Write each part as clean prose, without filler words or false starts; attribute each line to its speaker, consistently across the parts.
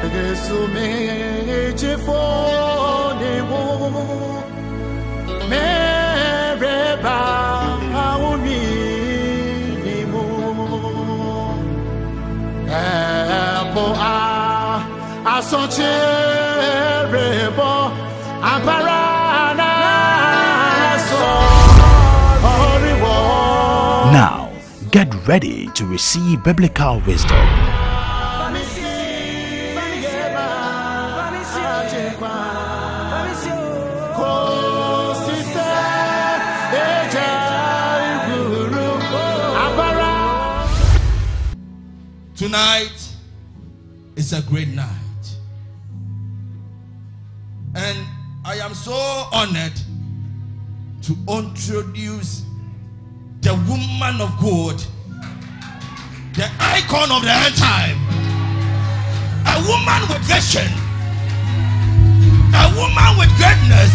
Speaker 1: Now, get ready to receive biblical wisdom.
Speaker 2: Tonight is a great night, and I am so honored to introduce the woman of God, the icon of the end time, a woman with vision, a woman with greatness.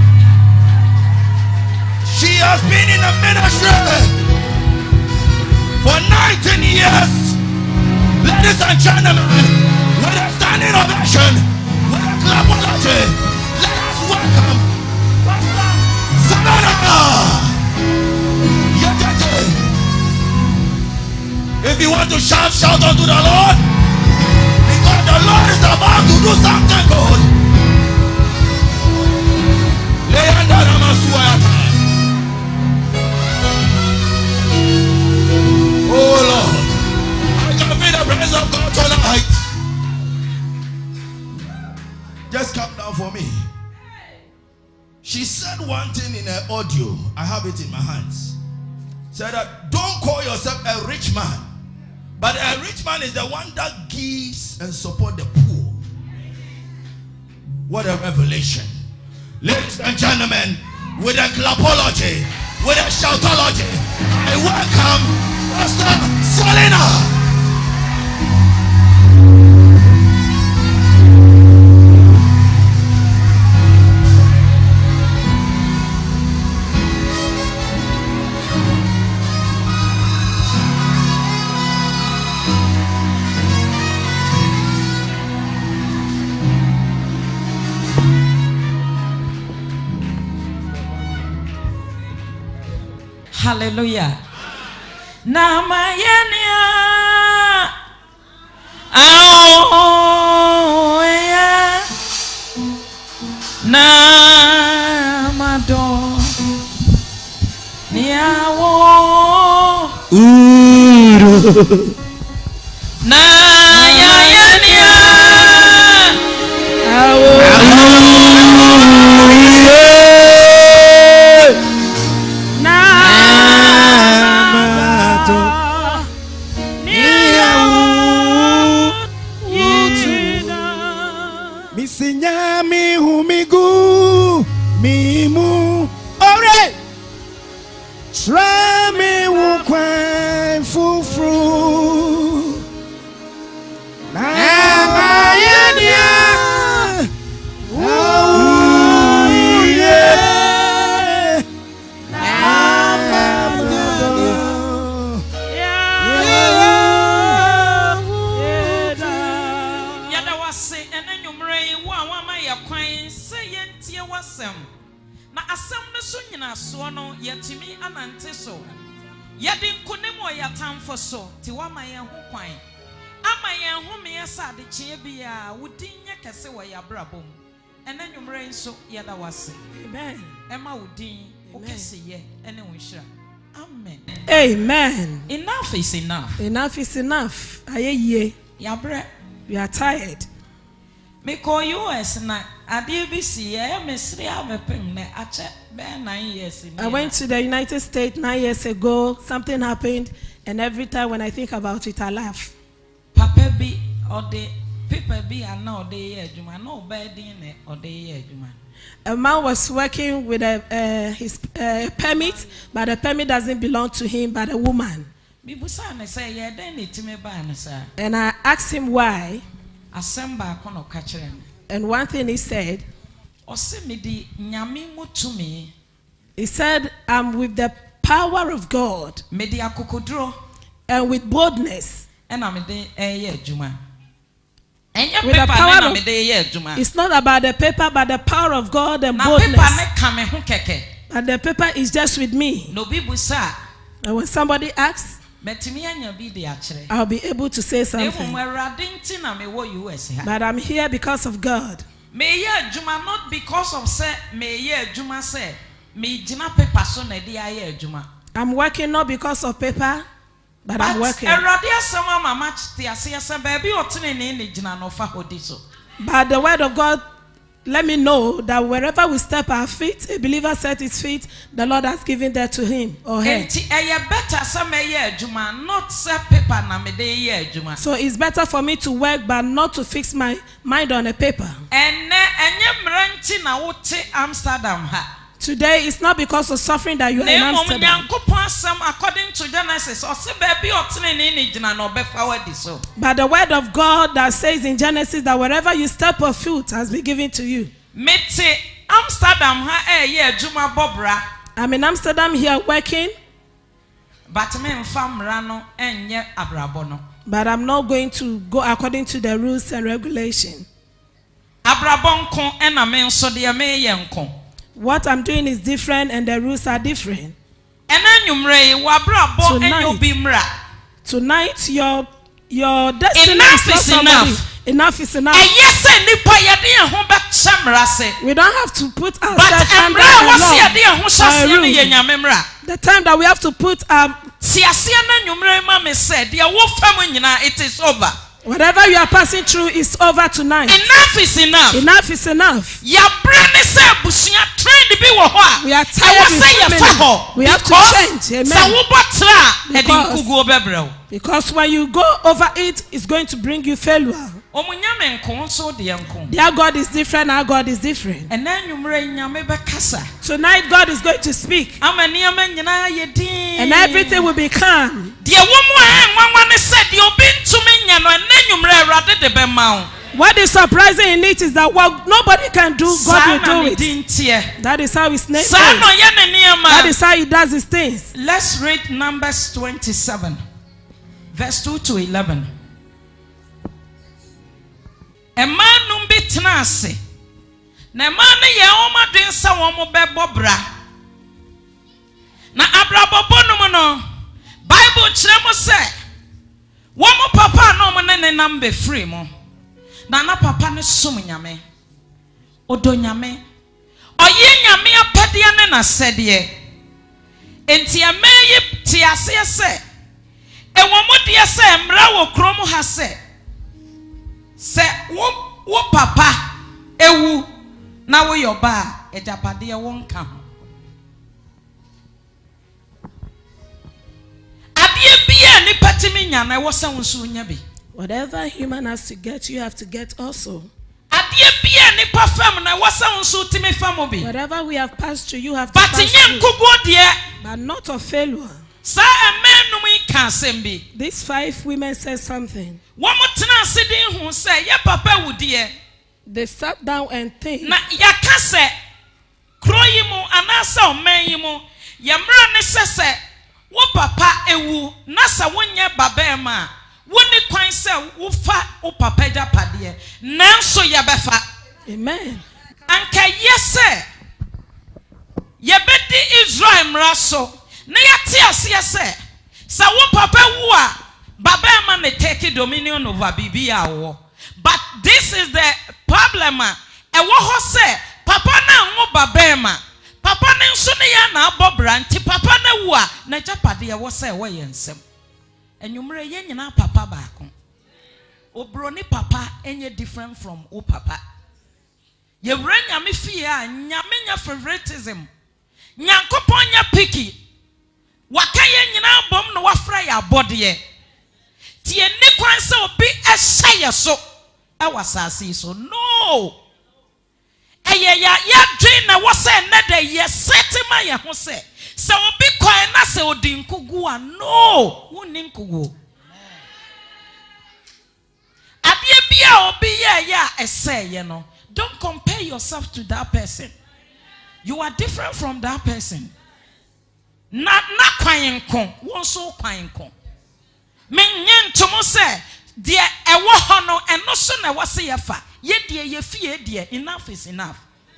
Speaker 2: She has been in the ministry for 19 years. Ladies and gentlemen, with a standing ovation, with a clapology, let us welcome Pastor Savannah. If you want to shout, shout unto the Lord, because the Lord is about to do something good. Oh Lord, I can feel the presence of God tonight. Just come down for me. She said one thing in her audio. I have it in my hands. Said that don't call yourself a rich man, but a rich man is the one that gives and supports the poor. What a revelation. Ladies and gentlemen, with a clapology, with a shoutology, I welcome Pastor Selena.
Speaker 3: Hallelujah. Namayania. Oh, yeah. Namado. Niawo. Nayayania.
Speaker 4: Misinyami humigu mimu ore trami wukwa fufru na mayania
Speaker 3: na asem no so nyina so no yatimi anante so yade nkonemu yatamfo so ti wa mayen ho kwan amayen ho me yesa de kye bia wudin nya kese wo yabrabom ena nwumre nso yada wase amen ema wudin o kese ye ene wonhira amen
Speaker 5: amen.
Speaker 3: Enough is enough.
Speaker 5: Enough is enough. Aye
Speaker 3: yabre
Speaker 5: we are tired.
Speaker 3: Me call US na ADBC mesri abepem ne ache be 9 years.
Speaker 5: I went to the United States 9 years ago. Something happened, and every time when I think about it, I laugh.
Speaker 3: Papa bi or the people be and now they adwuma no bedding or they adwuma.
Speaker 5: A man was working with his permit, but the permit doesn't belong to him, but a woman. And I asked him why. And one thing he said, he said, I'm with the power of God and with boldness. With the power of, it's not about the paper, but the power of God and boldness. And the paper is just with me. And when somebody asks, I'll be able to say something. But I'm here because of God.
Speaker 3: Not because of say
Speaker 5: I'm working not because of paper, but I'm working. But the word of God let me know that wherever we step our feet, a believer set his feet, the Lord has given that to him or her. So it's better for me to work but not to fix my mind on a paper. Today it's not because of suffering that you are in Amsterdam.
Speaker 3: According to Genesis,
Speaker 5: but the word of God that says in Genesis that wherever you step a foot has been given to you. I'm in Amsterdam here working.
Speaker 3: But
Speaker 5: I'm not going to go according to the rules and regulations. What I'm doing is different and the rules are different. Tonight your destiny
Speaker 3: enough
Speaker 5: is not
Speaker 3: enough.
Speaker 5: Enough is enough. We don't have to put ourselves under a law. The time that we have to put
Speaker 3: it is over.
Speaker 5: Whatever you are passing through is over tonight.
Speaker 3: Enough is enough.
Speaker 5: Enough is enough. We are tired of family. We have to change. Amen. Because when you go over it, it's going to bring you failure. Their God is different, our God is different. Tonight God is going to speak. And everything will be calm. What is surprising in it is that what nobody can do, God will do it. That is how his name is. That is how he does his things.
Speaker 3: Let's read Numbers 27, verse 2 to 11. A man numbi tenase. Na man ye oma densa womo bebo bra. Na abrabobo no no. Bible kire mo se womo papa no mo ne nambe free mo. Na papa ne som nyame. Odo nyame. Oye nyame apade ne na sede. Enti ameyi tiase se. E womo de se mra wo krom ha se. Se wo papa ewu na wo yoba ejapade e won ka ho adie bia ni patimi nya na wo se wonso nya bi.
Speaker 5: Whatever human has to get, you have to get also.
Speaker 3: Adie bia ni pafam na wo se wonso timi fam bi.
Speaker 5: Whatever we have passed through, you have to pass through. But not of failure. These 5 women said something. They sat down and think. Amen.
Speaker 3: Na yati asiye se sa wo papa wu a baba ma me take dominion over bibia wo. But this is the problem e wo ho se papa na wo baba ma papa ne nso ne ya na abobra nti papa na wu a na japade ye wo se wo ye nsem enwumre ye nyina papa baako obro ni papa enye different from o papa ye wura nyame fie a nyame nya favoritism nyankopon nya picky wakaye nyina bom no wafra ya bodeye tie ni kwan se obi ehye so e wasase so no eye ya dwen na wo se ne da ye setima ye ho se obi kwan na se odi nkugu a no woni nkugu abie bia obi ye ya eseye no. Don't compare yourself to that person. You are different from that person. Na kwayenko, won so kwayenko. Men yen to mo say, de ewo ho no eno so na wo se yefa ye de ye fie de enough is enough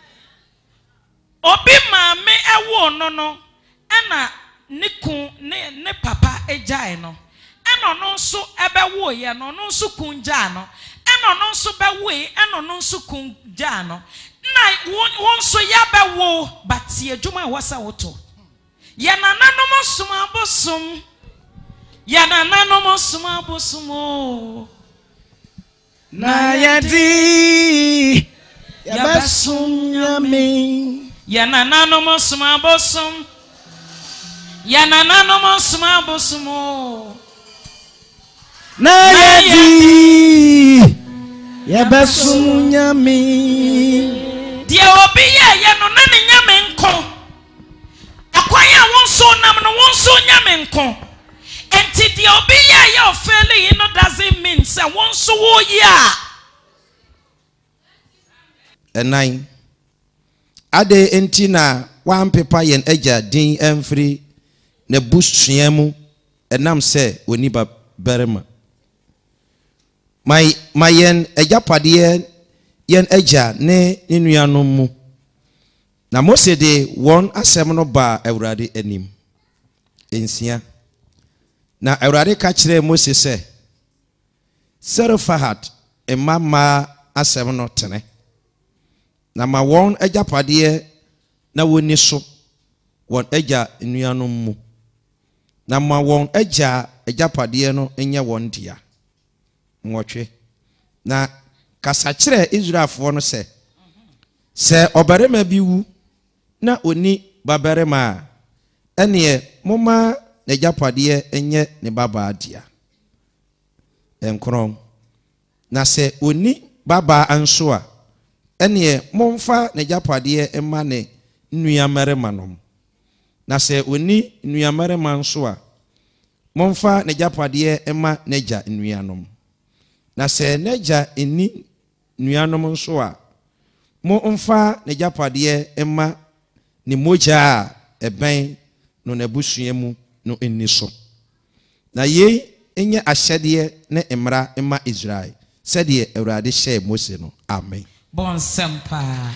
Speaker 3: obi maame ewo no ena ne papa ejai no eno no nso ebewo ye no nso kunja no eno no nso bewo eno no nso kunja no na won so ya bewo batie adwuma e wasa woto ye nananom som abosom ye nananom som abosom
Speaker 4: na yadi yabasum nyame
Speaker 3: ye nananom som abosom ye nananom som abosom
Speaker 4: na yadi yabasum nyame
Speaker 3: die obi ye no na ne nyame nko akwanya wonso nam no wonso nyame nko enti die obi ye ofele no doesn't mean say wonso wo ya
Speaker 6: enai ade enti na wan pepa yen agya din emfiri na busua mu enam se oni ba berema my yen agapade yen agya ne nuanom mu na Mose de won asem no ba Awurade anim ensia na Awurade ka kire Mose se Serofahad emama asem no tene na ma won agapade na woni so won agya nuanom mu na ma won agya agapade no enye won dia nwotwe na kasa kire Israelfo no se obarema bi wu na oni babarema ene moma na japade enye ne baba adia enkron na se oni baba anso a ene momfa na japade ema ne nuamarema nom na se oni nuamarema anso a momfa na japade ema neja nuanom na se neja eni nuanom nso a mo mfa na japade ema ni moja eben no na busua mu no eni so na ye enye ahyede ne emra ema Israel sede Awurade hye Mose no amen
Speaker 3: bon sempa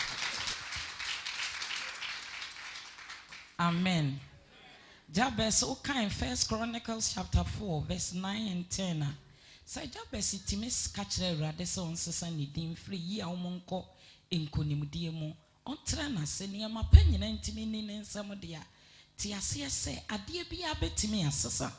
Speaker 3: amen Jabez okay in 1 Chronicles chapter 4 verse 9 and 10 say Jabez timis kachre Awurade se on sesa ni din free yi a womonko enkonimdie mu ontra na se ne ma panyina ntimi ni ne nsam de a ti ase se ade bia betimi asesa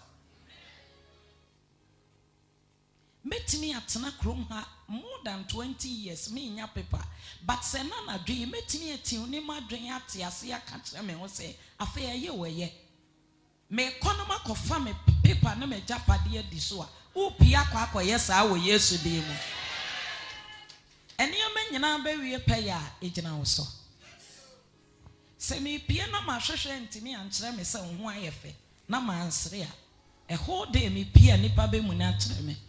Speaker 3: metimi atena krom ha more than 20 years me nya paper but se na na dwe metimi ati oni ma dwen ate ase aka kire me ho se afa ye weye me konoma kofa me paper na me japade adi so a upia kwa akoye saa wo Yesu de mu enioma nyina ba wie peya ejina wo so se me pie na ma hwehwe ntimi ankere me se ho ayefe na ma ansere a whole day me pie nipa be mu na ankere me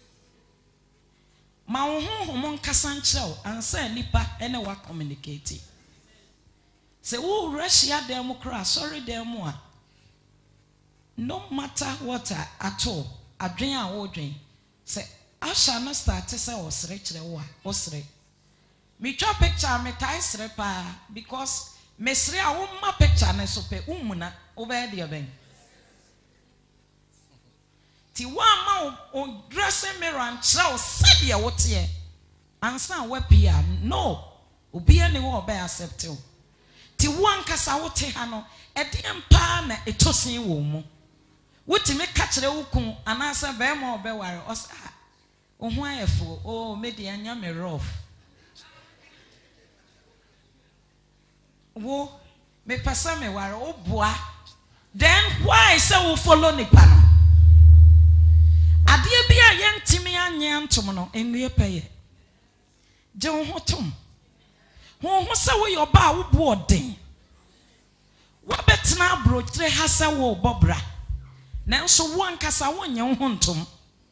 Speaker 3: ma wo honhom nkasa nkere wo ansa nipa ene wa communicate se wo Russia dem kra sorry dem a no matter what at all adwen a wo dwen se asha no start say osre kire wo a osre me twa picture me tai sre pa because mesre a wo ma picture ne so pe umuna over there ben ti wa ma o dressing mirror and chira o sadia wo tie ansa wa pia no obi ane wo be accept o ti wan kasa wo te ha no e de mpa na etosin wo mu wuti me ka kire wo kun anasa be ma obe ware o sa o ho ayefo o media nya me rough wo me pasa me ware o boa then why say wo follow nipa no ade bia ye ntimi anye antom no enwe peye je wo hotom ho se wo yo ba wo bo odin wo betena abrochire ha se wo bobra nanso wo ankasa wo nye wo hontom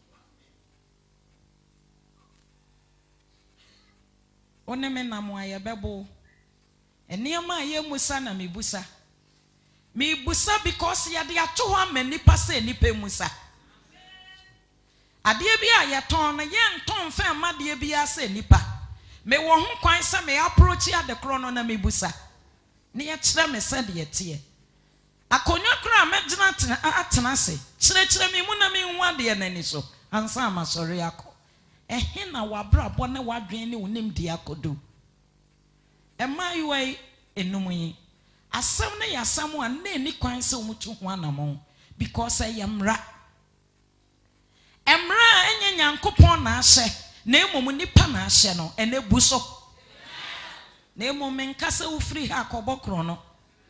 Speaker 3: oneme namo aye bebo eniama aye musa na mebusa because ya de ato ho amanipa se nipa musa Adeɛ bi a yɛtɔn no yɛntɔn fɛn ma deɛ bi ase nipa. Me wo ho kwan sɛ me approach adekoro no na mebusa. Ne yɛkyerɛ me sɛ deɛ teɛ. Akonya kra megyina atena se. Kyerɛkyerɛ me mu na me hu adeɛ n'ani so. Ansa amasɔre akɔ. Ɛhe na wabrabɔ na wadwen ne wonim di akodo. Ɛma yiwai enum yi. Asɛm ne yasam a na eni kwan sɛ omutu ho anamon because yɛmra. Emra enye Nyankopɔn na ahyɛ na emom nipa na ahyɛ no ene bu so. Na emom menkase wo free ha akɔbɔ no.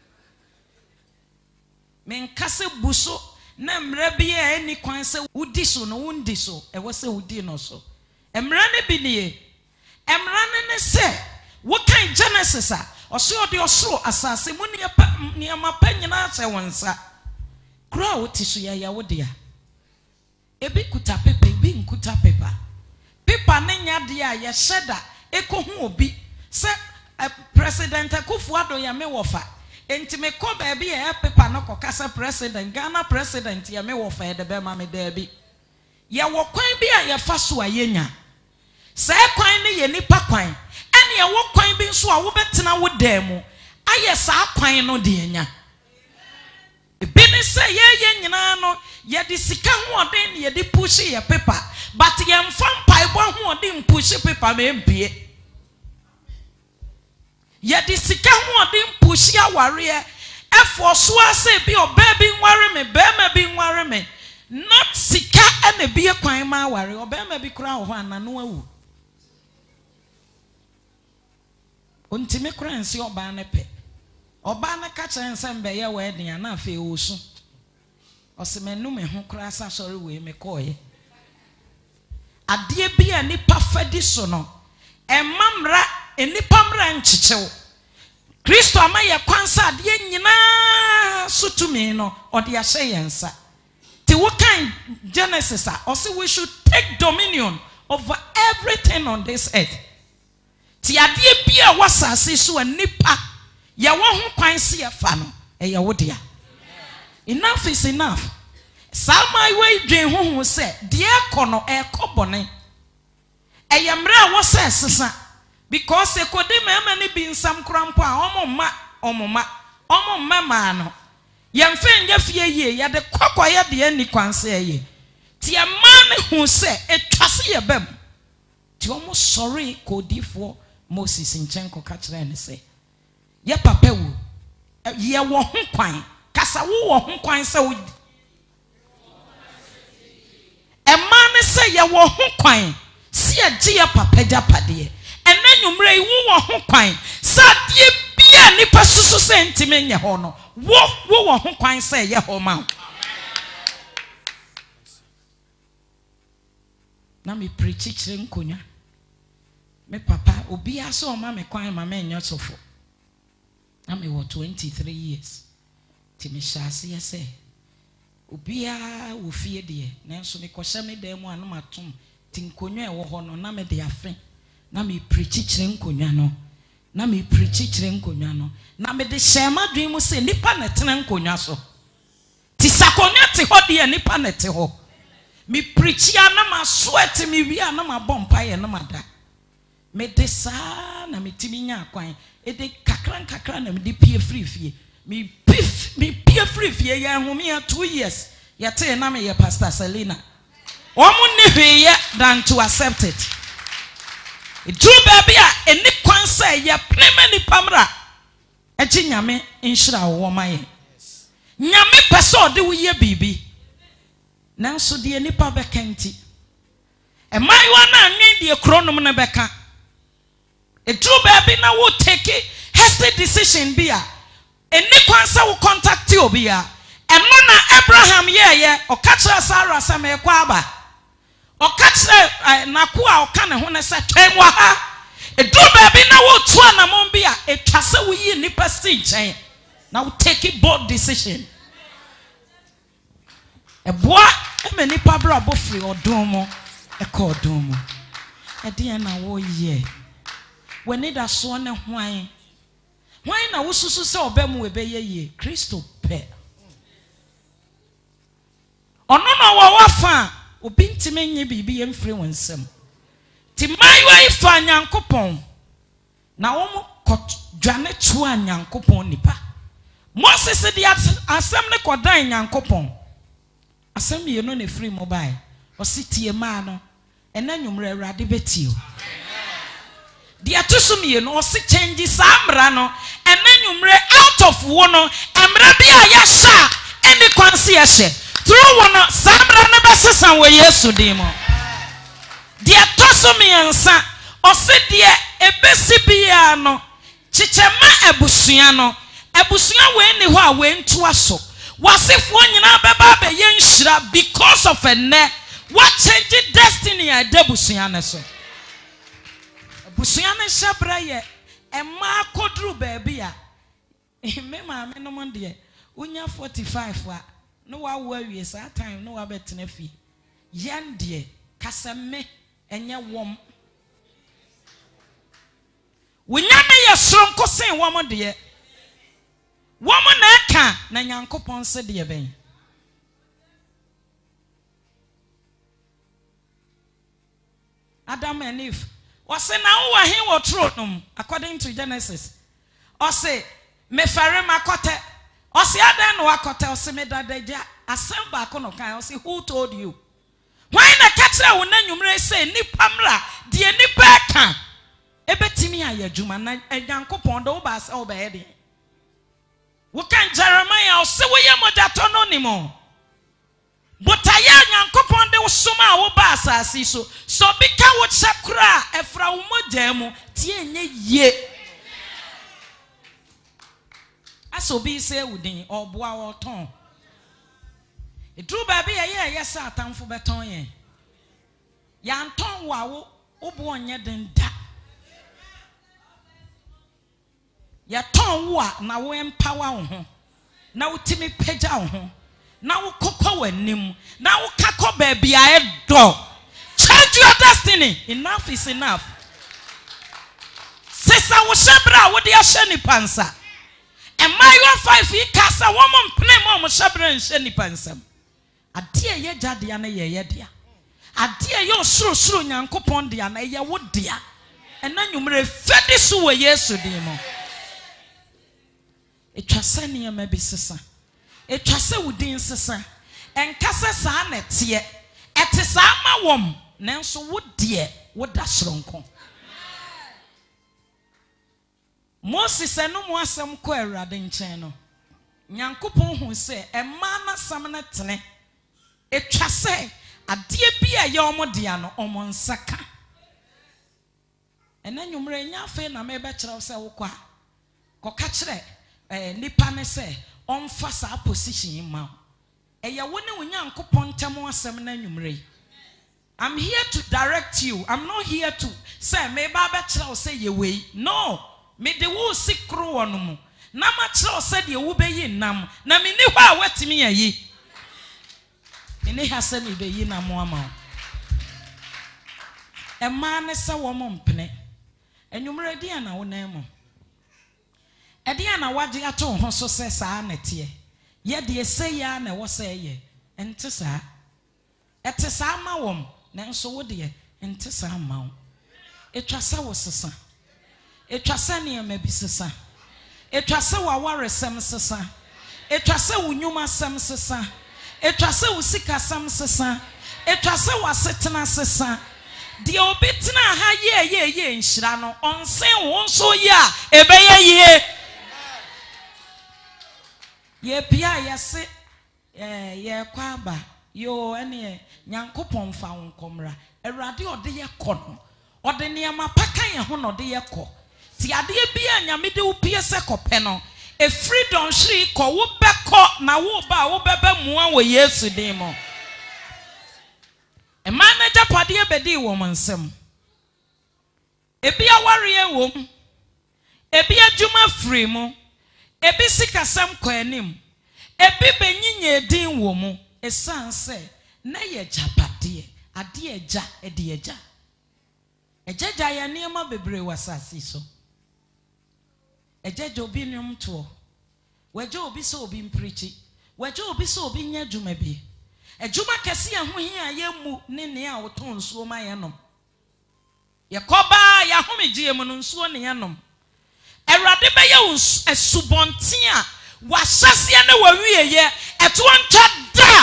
Speaker 3: Menkase bu so na mra bi a eni kwan sɛ wudi so no wundi so ɛwɔ sɛ wudi no so. Emra ne bi nie. Emra ne sɛ wo kan Genesis a ɔso ɔde ɔsoro asase mu ne ma pa nyina ahyɛ wonsa. Kura wo ti so ya wo dia. Ebi kuta pepa, ebi nkuta pepa. Pepa ne nya de a ye sheda ekohu obi se President Akufo-Addo ya me wofa. Enti me ko ba bi e pepa no kokasa president Ghana president ya me wofa e de be ma me da bi. Ye wo kwan bi a ye fa so a ye nya. Se kwan ne ye nipa kwan. Ene ye wo kwan bi nso a wo betena wo da mu. Aye sa kwan no de nya. Ebi ne se ye nyina no ye di sika ho odin ye di push ye paper but ye mfam paibo ho odin push paper me mpie ye di sika ho odin push aware efo so ase bi oba bi nware me be ma bi nware me not sika ene bi kwan ma aware oba ma bi kura ho anano awu ontime kura nsi oba ne pe oba ne ka kire nsem be ye wedding na afa osu osemenu me ho kura sa sori we me koye ade bia nipa fadi so no emamra enipa mra nchichew Kristo amaye kwansa ade nyina sutumi no ode ahye yensa ti wo kan Genesis a ose we should take dominion over everything on this earth ti ade bia wasase so anipa ye wo ho kwanse ye fa no eye wo dia. Enough is enough. Sama we dwen ho se de ekono ekobone. Eyemra wo se sesa because ekodi mema ne bi nsam krampo a omomma ma no. Yemfe nya fie yie ye de kokoye de ani kwanse ye. Ti ema ne hu se etwase ye bam. Ti omo sorry kodifo Moses nchenko ka kire ne se. Ye papa wu. Ye wo ho kwan. Kasa wo ho kwan se wo emane se ye wo ho kwan se agi ya papa japade enanwumre wo ho kwan sa die bia nipa susu se ntime nye ho no wo ho kwan se ye ho ma na me preach kire nkonya me papa obi aso o ma me kwan ma me nyo sofo na me wo 23 years Timi shase yese obia wo fie de nanso me kohye me dan mu anu matom tinkonwa e wo ho no na me de afen na me preach kire nkonwa no na me preach kire nkonwa no na me de shema dwen mu se nipa na tena nkonwa so ti sakonwa te ho de nipa na te ho me preach ya na ma sweat me wi na ma bompa ye na ma da me de sa na me timi nya akwan e de kakra na me de pie free me pie free fie ya home ya 2 years ya te na me ye Pastor Selina omo ne hwe than to accept it do baby a eni kwan say ye pnema ni pamra eji nyame nhira wo ma ye nyame peso de wo ye bibi nanso de eni pa bekanti e mai wa na anwen de kronom na beka e do baby na wo take hasty decision bia eni kwansa wo contact obi a eno na Abraham ye o ka kire Sarah se me kwa aba o ka kire na ko a o ka ne ho ne se twenwa ha edu ba bi na wo tu anamon bi a etwase wo yi nipa stage na wo take bold decision eboa e me nipa bra bo free odon mo e ka odon mo e de na wo ye we need aso ne hwan why na wo susu se obemu we be ye Kristo pe ono no wo wafa obi ntime nye bibi emfiri wonsem ti mayiwa ifa nyankopon na wo dwane to anyankopon nipa Moses di asem ne kodan nyankopon asem ye no ne free mobile ositie ma no ena nwumre awrade betio di atusum ye no osi change samra no ena nwumre out of wo no emra bia ya sha eni kwanse ya hye through wo no samra ne besesan wo Yesu dimo di atusum ye nsa osi die ebesi bia no chichema ebusua no ebusua we ni ho a we ntoa so wasefo nyina beba be ye nhira because of a ne what change destiny a debusua ne so busua ne shabra ye ema kodru baby a me ma me no monde unya 45 a no wa awie sa time no wa betena fi yan de kasame enye wom unya me ye sronko sen wom de wom na eka na nyankopon se de ben Adam and Eve was say now wa hin wo tronum according to Genesis or say me fare makote or say adan no akote or say me dadaja assemble akono kan or say who told you why na katra wo na nwumre say nipa mra de nipa ka ebetimi ayadwuma na nyankopon do ba say obeye de wo kan Jeremiah or say wo ye modato no nimo but aya nyankopon de wosoma wo ba asasi so bika wo chakra efra wo modam tie nye ye aso bi se wudin oboa wo ton edru ba bi ye yesa atamfo beton ye ya nton wa wo obo onye den da ya ton wo na wo empower wo ho na wo timi pagya wo ho na wo kokwa wanim na wo kakọ baby a edo change your destiny enough is enough sesa wo shebra wo de ahye ni pansa emayo 5 yi kasa wo mo mpene mo shebra nhye ni pansam ade ye jade ana ye dia ade ye osuro nyankopon dia na ye wo dia ena nwumre fedi so wo Yesu din mo etwasa ne ya mabisesa etwase wudin sesa enkase sa na tie ete sa ma wom nanso wo de wo da soronko Moses enu mo asem ko Awurade nchen no nyankopon hu se ema na sam na tene etwase ade bi a ye omo dia no omo nsaka ena nwumre nya afa na me be kire se wo kwa koka kire nipa ne se on fasa position ma eya woni wonyankopon temo asem na nwumre I'm here to direct you. I'm not here to say me ba be kire say ye we no me de wo sikro wono na ma kire say de wo be yi nam na me ni hwa watimi yayi me ne ha say me be yi nam ama e ma ne se wo mo mpene enwumre dia na wo nan mo Edia na waje ato ho so se saa nete ye de se ya na wo se ye ente saa ete saa ma wom na nso wo de ente saa ma wo etwasa wo sesa etwasa ne ma bi sesa etwasa wa waresem sesa etwasa wo nyuma sem sesa etwasa wo sika sam sesa etwasa wa setena sesa de obetena ha ye nhira no onsen wo nso ya ebeye ye ye pia yase ye kwaba yo ene nyankopon fa wonkomra Awurade ode ye kɔ no ode ne ma paka ye ho no ode ye kɔ ti ade bia nyame de wo pie se kɔpɛ no e freedom hiri kɔ wo bɛkɔ na wo ba wo bɛbɛ mua wo Yesu din mo e ma na japade bedi wo monsem e bia ware wom e bia djuma free mo ebi sikasam kwanim ebi benyinye din wo mu esanse na ye japade ade eja ede eja ejaja ya niema bebre wasasi so ejaja obi nyum to waje obi so obi mprichi waje obi so obi nya dwuma bi Ejuma kesi ya hu hia ye mu ne ne a woton nsuo ma ye nom. Ye koba ya hu megye mu nsuo ne ye nom. Erade be ye esubonten a wahase ne wawie ye eto ntwa da.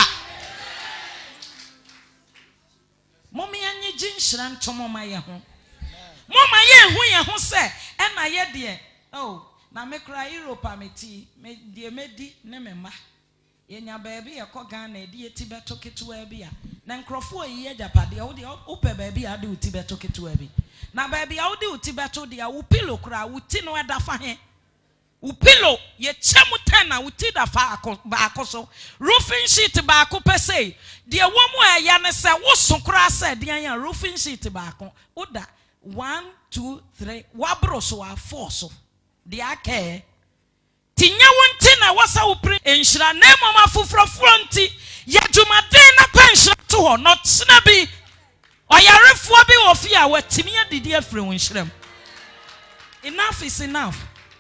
Speaker 3: Momi anyi jinhira ntomo ma ye ho. Mama ye hu ye ho se e na ye de oh na me kra Europe ameti me de medi ne mema ye nya baabi ye ko Ghana de ye tibeto ketewa bia na nkrofo ye japade wo de ope baabi a de tibeto ketewa bi na baabi a wo de tibeto de a wo pilo kra wo ti no da fa he wo pilo ye chemu ten na wo ti da fa ba akoso roofing sheet ba ko pese de wo mu aya ne se wo so kra se de an roofing sheet ba ko oda 1 2 3 wabro so a 4 so de ake tinya wonti na wasa wo pre enhira na mama fufrofuro nti ya dwumaden na penhira to ho no tsena bi oyarefo bi ofi a watimi adidi afre wonhyiram. Enough is enough.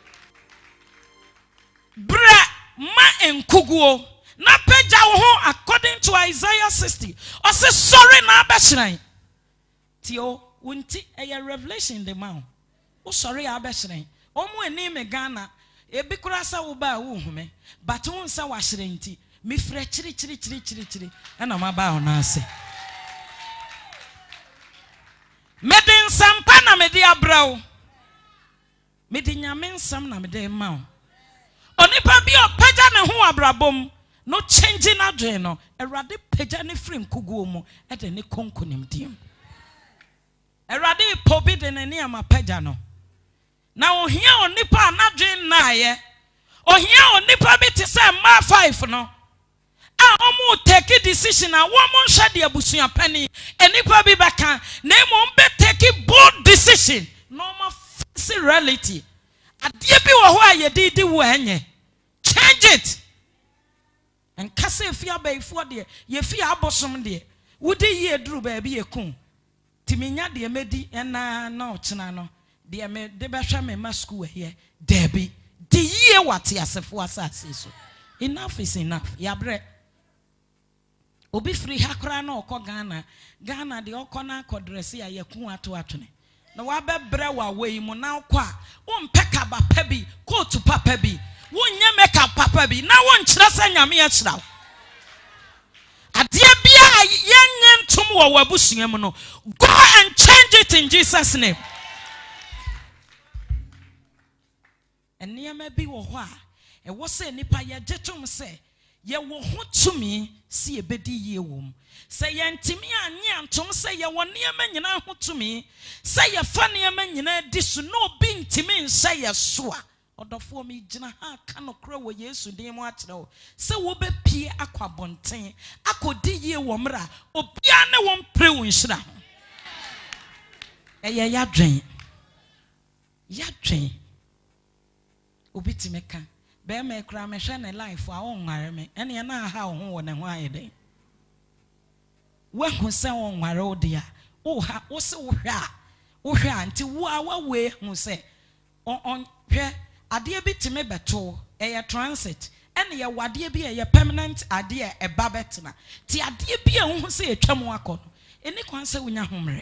Speaker 3: Bra ma enkuguo na peja wo ho according to Isaiah 60 o se sorry na abehyiran tio wonti a revelation the man o sorry abehyiran omo eni me Ghana ebi kurasa wo ba wo hume but won sa wa hyire nti me frɛ chiri na ma ba ona ase meden sampa na mede abrawo mede nyame nsam na mede ma wo onipa bi o pagya ne ho abrabom no change na dwen no Awurade pagya ne free nkuguo mu e de ne konkonim dim Awurade pobi de ne ne ama pagya no na ohia onipa na dwen na ye ohia onipa bi te se ma 5 no a omu take decision a wo mo hwe de abusua pani enipa bi beka na mo be take bold decision normal reality adie bi wo ho a ye didi wo enye change it and kase fi abaifo de ye fi abosom de wudi ye duru ba bi ye kun timinya de medi ena na ochena no de me de behwa me ma school here debi de ye wate asefo asase so enough is enough ya bre obi free hakra na okọ Ghana de okọ na akodresi ya yakun ato atwene na wa bebre wa wei mu na okọ a won peka ba pabi coat papa bi won nye make papa bi na won kyerɛ sɛ nyame ya kyerɛ adeɛ bia yenye ntom wɔ wabusua mu no go and change it in Jesus name. Eniema bi wɔ hɔ a ɛwɔ sɛ nipa ye gyetom sɛ ye wɔ ho tumi si ebedi yie wom sɛ ye ntimi anye antom sɛ ye wɔ niema nyina ho tumi sɛ ye fa niema nyina di so no bi ntimi nhyɛ ye so a ɔdɔfo mi gyina ha ka no kra wɔ Yesu din mu akyerɛ wo sɛ wo be pie akwa bonten akodi yie wɔ mra obia ne wɔn pre wo nhyira ho ɛyɛ yadwen obi timeka be me kra me hwe ne life a onware me ene na ha ho wo ne ho ayede we hu se onware wo de a wo ha wo se wo hwe a nti wo a wa we hu se on hwe ade bi time beto eye transit ene ye wade bi eye permanent ade e ba betena ti ade bi a hu se etwam akọ eni kwan se wonya homre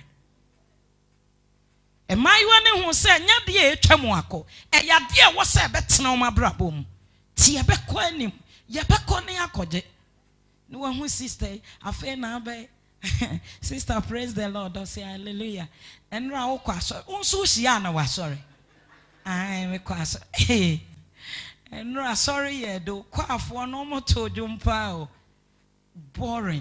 Speaker 3: e mayiwa ne hu se nya de etwam akọ e ya de wo se betena o mabrabom ti ebekọ anim ye bekọ ne akọje no one who sister afa na be sister praise the Lord say hallelujah enra wo kwa so unso hia na wa sorry ai me kwa so enra sorry ye do kwafo no mo to dwumpa o boring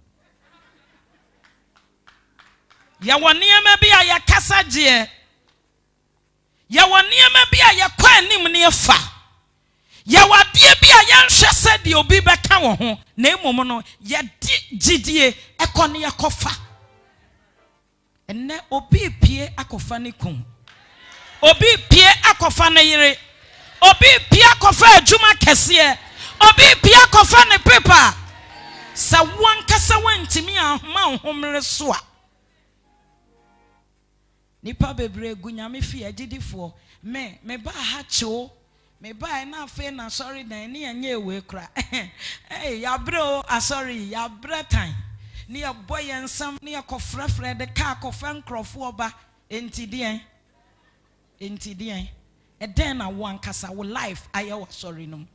Speaker 3: ya woniema bi a ya kasa je ya woniema bi a ya kwa anim ne fa ya wadie bi a ya nhwe se de obi beka wo ho na emom no ya di gidie ekone ya kofa enne obi pie akofa ne kun obi pie akofa ne yire obi pie akofa adwuma kese obi pie akofa ne paper sa wankasa wantimi ahoma homre so a nipa bebre gunyame fi agidifo me ba ha chewo me buy na fe na sorry dan ni anye we kra eh ya bro sorry ya bretan ni ya boy ensam ni ya kofrefre de ka kofa nkrofo oba enti dien e den na one kasa wo life ayewa sorry no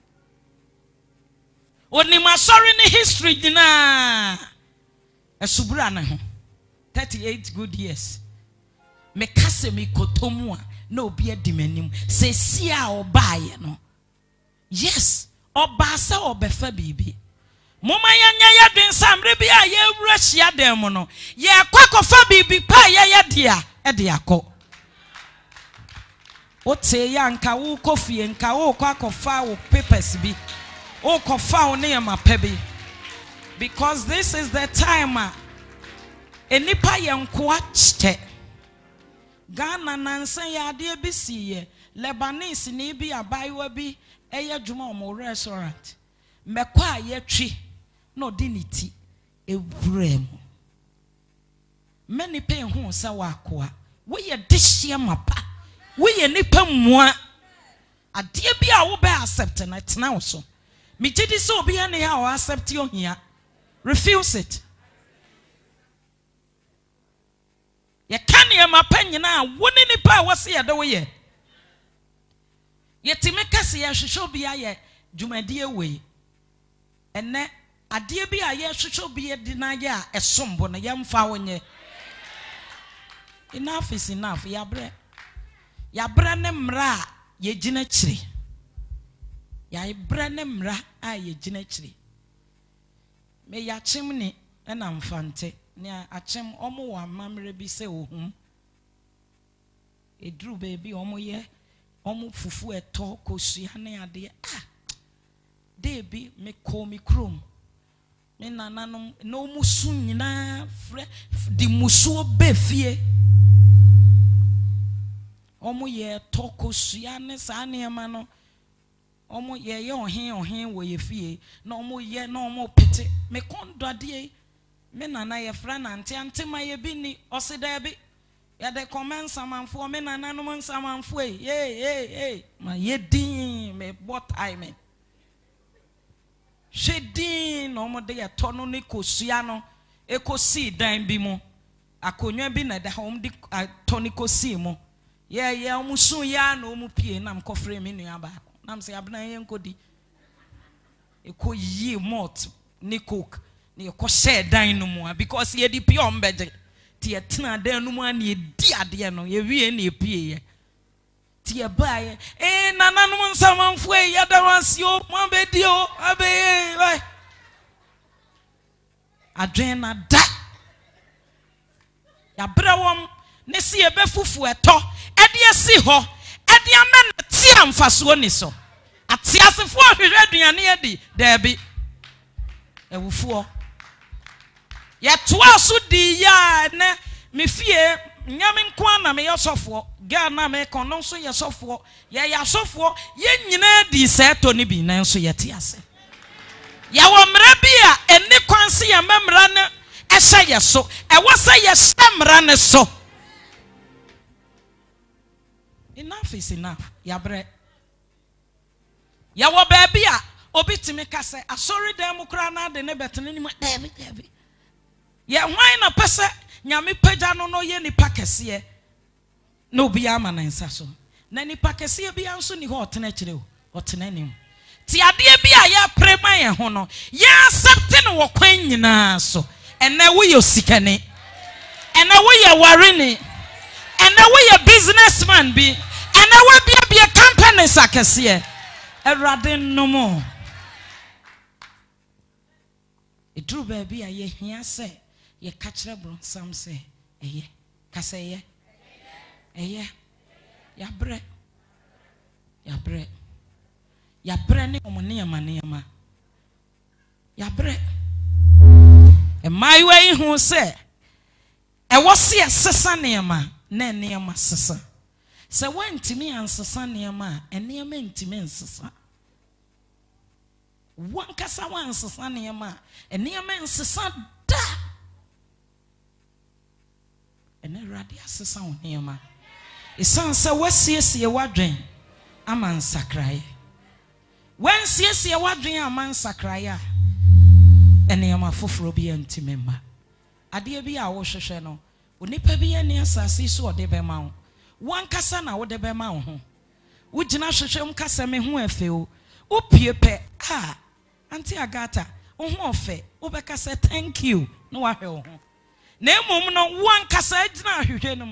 Speaker 3: oni ma sorry ni history dina esubura na ho 38 good years me kase me kotomu a na obi adimanim se sia obaye no yes oba se obefa bibi moma yanya yadwen samre bi a ye wura hia dem no ye kwakofa bibi pa ye dia e de akọ ote ya nka wo kofie nka wo kwakofa wo papers bi wo kofa wo ne ma pebi because this is the time enipa ye nkoa chite Ghana nansan ya ade ebisiye Lebanese ni bi abaiwa bi eye dwuma omo restaurant mekwa ye twi no diniti ewurem many pay hu sa wa akoa wo ye dehye mapa wo ye nipa mua ade bi a wo be accept na tena wo so me gidi so obi ya ne ya o accept yo hia refuse it. Ye can ye mapanyina woni nipa wose ye de wo ye yetime kase ye hwehwe bi aye dwumade ewe enne ade bi aye hwehwe bi de na ye a esombo na ye mfa wonye enough is enough ya bre ne mra ye gina kire ya bre ne mra a ye gina kire me ya chimni na mfante ni achem omo wa mamre bi se ohum edru baby omo ye omo fufu eto kosua ne ade de bi me ko mi krom me nananom no musu nyina fre di musu obefie omo ye to kosua ne sa ne ma no omo ye ohen wo ye fie na omo ye na omo pete me kondo ade me nana ye fra na ante ma ye bi ni osida bi ya de comment samanfo me nana no man samanfo hey ma ye din me bot I me shedin no mo de ye to no ni kosua no ekosi dan bi mu akonwa bi na da hom di to ni kosi mu ye omusun ya na omu pie na mkofre me nua ba na mse abna ye nkodi ekoyi malt ni coke ni ko share dan no mu because ye di pure ombeje ti ye tena dan no mu an ye di ade no ye wie na epie ye ti ye bae nananom nsamanfo ye da wansio mo be di o abe adwen na da ya brewom ne se ye befufu eto ede esi ho ede amen ti amfaso ni so atiasefo hwehwe aduane ye di da bi ewufuo ya toa so di ya ne me fie nyame nko na me yosofo ga na me kono so yesofo ye yasofo ye nyina di seto ni bi na nso ye te ase ya wo mra bi a eni kwanse ya memra ne ehye ye so e wo se ye semra ne so enough is enough ya bre ya wo ba bi a obitimi kase asori dem kura na de ne betene ni ma debi ye hwan na pese nyame pagya no ye nipa kese na obi ama na nsa so na nipa kese bi anso ni ho otena kire o otena nim ti ade bi a ye prema ye ho no ye accept no wo kwan nyina so ene wo ye sikane ene wo ye warini ene wo ye businessman bi ene wo bia company sakese erade no mo edru ba bi a ye hia se ye kachre bro sam se eye kase eye ya bre ne omone ma ya bre e mai we hu se e wo se sesa ne ma na ne ma sesa se wantimi ansesa ne ma ene ma ntimi ansesa wan kasa wan ansesa ne ma ene ma ansesa da ene radi asesa onema isan se wasiesie wadwen aman sakraye when siesie wadwen aman sakraye ene yama foforo bi antimemma ade bi a wo hwehwe no onipa bi ene asase so ode be ma wo wankasa na wo de be ma wo ho wo gina hwehwem kasa me ho afe o opie pe Auntie Agata wo ho ofe wo be kasa thank you no wa hwe wo ho na emom no wankasa gina hwehwe no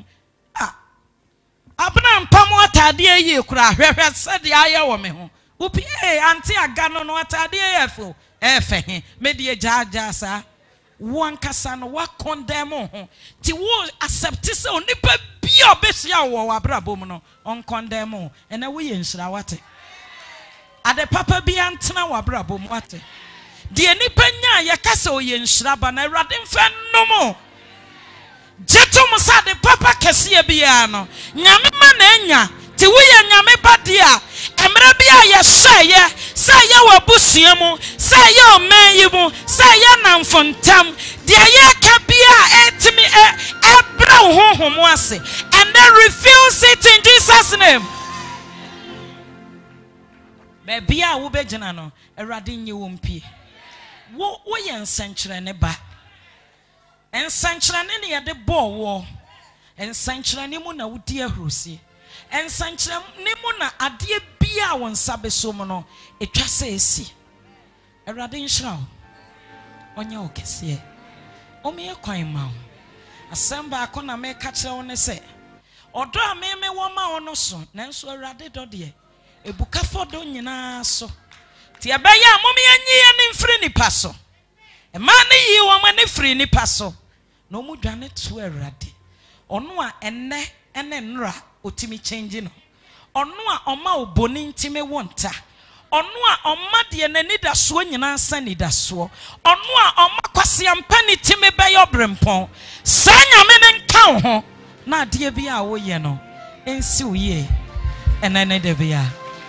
Speaker 3: abna mpamo atade ye kura hwehwe se de aye wo me ho opie Auntie Agano no atade ye afo efe he me de jaja sa wankasa no wa condemn ho ti wo accept se onipa bia obehia wo abrabom no on condemn ena wo ye nhira wate ade papa bia ntena wo abrabom wate de nipa nya ye kasa o ye nhira ba na awrade mfa nnomo jetum sa de papa kese bia no nyame ma na enya ti wo ye nyame ba dia emre bia ye seye wo busuamu seye o manyimu seye namfontam de ye ka bia etimi ebra honhom ase and then refuse it in Jesus name be bia wo begina no awrade nye wo mpie wo ye nsankyere ne ba ensankyere ne ye de bo wo ensankyere ne mu na wo di ahrosi ensankyere ne mu na ade bia won sabe so mu no etwa se esi awrade nhyira onye okese o me kwan ma asamba akona me ka kire won se odo a me wo ma won so nanso awrade do de ebuka fodo nyina so ti ebeya momi anyi ne mfiri nipa so e ma ne yi wo ma ne firi nipa so no mu dwane to awrade ono a enne nra otimi change no ono a oma oboni ntime wonta ono a oma de nani da so nyina sani da so ono a oma kwase ampa ni time beyo brempon sanya me ne nka ho na ade bi a wo ye no ensi wo ye enene de bia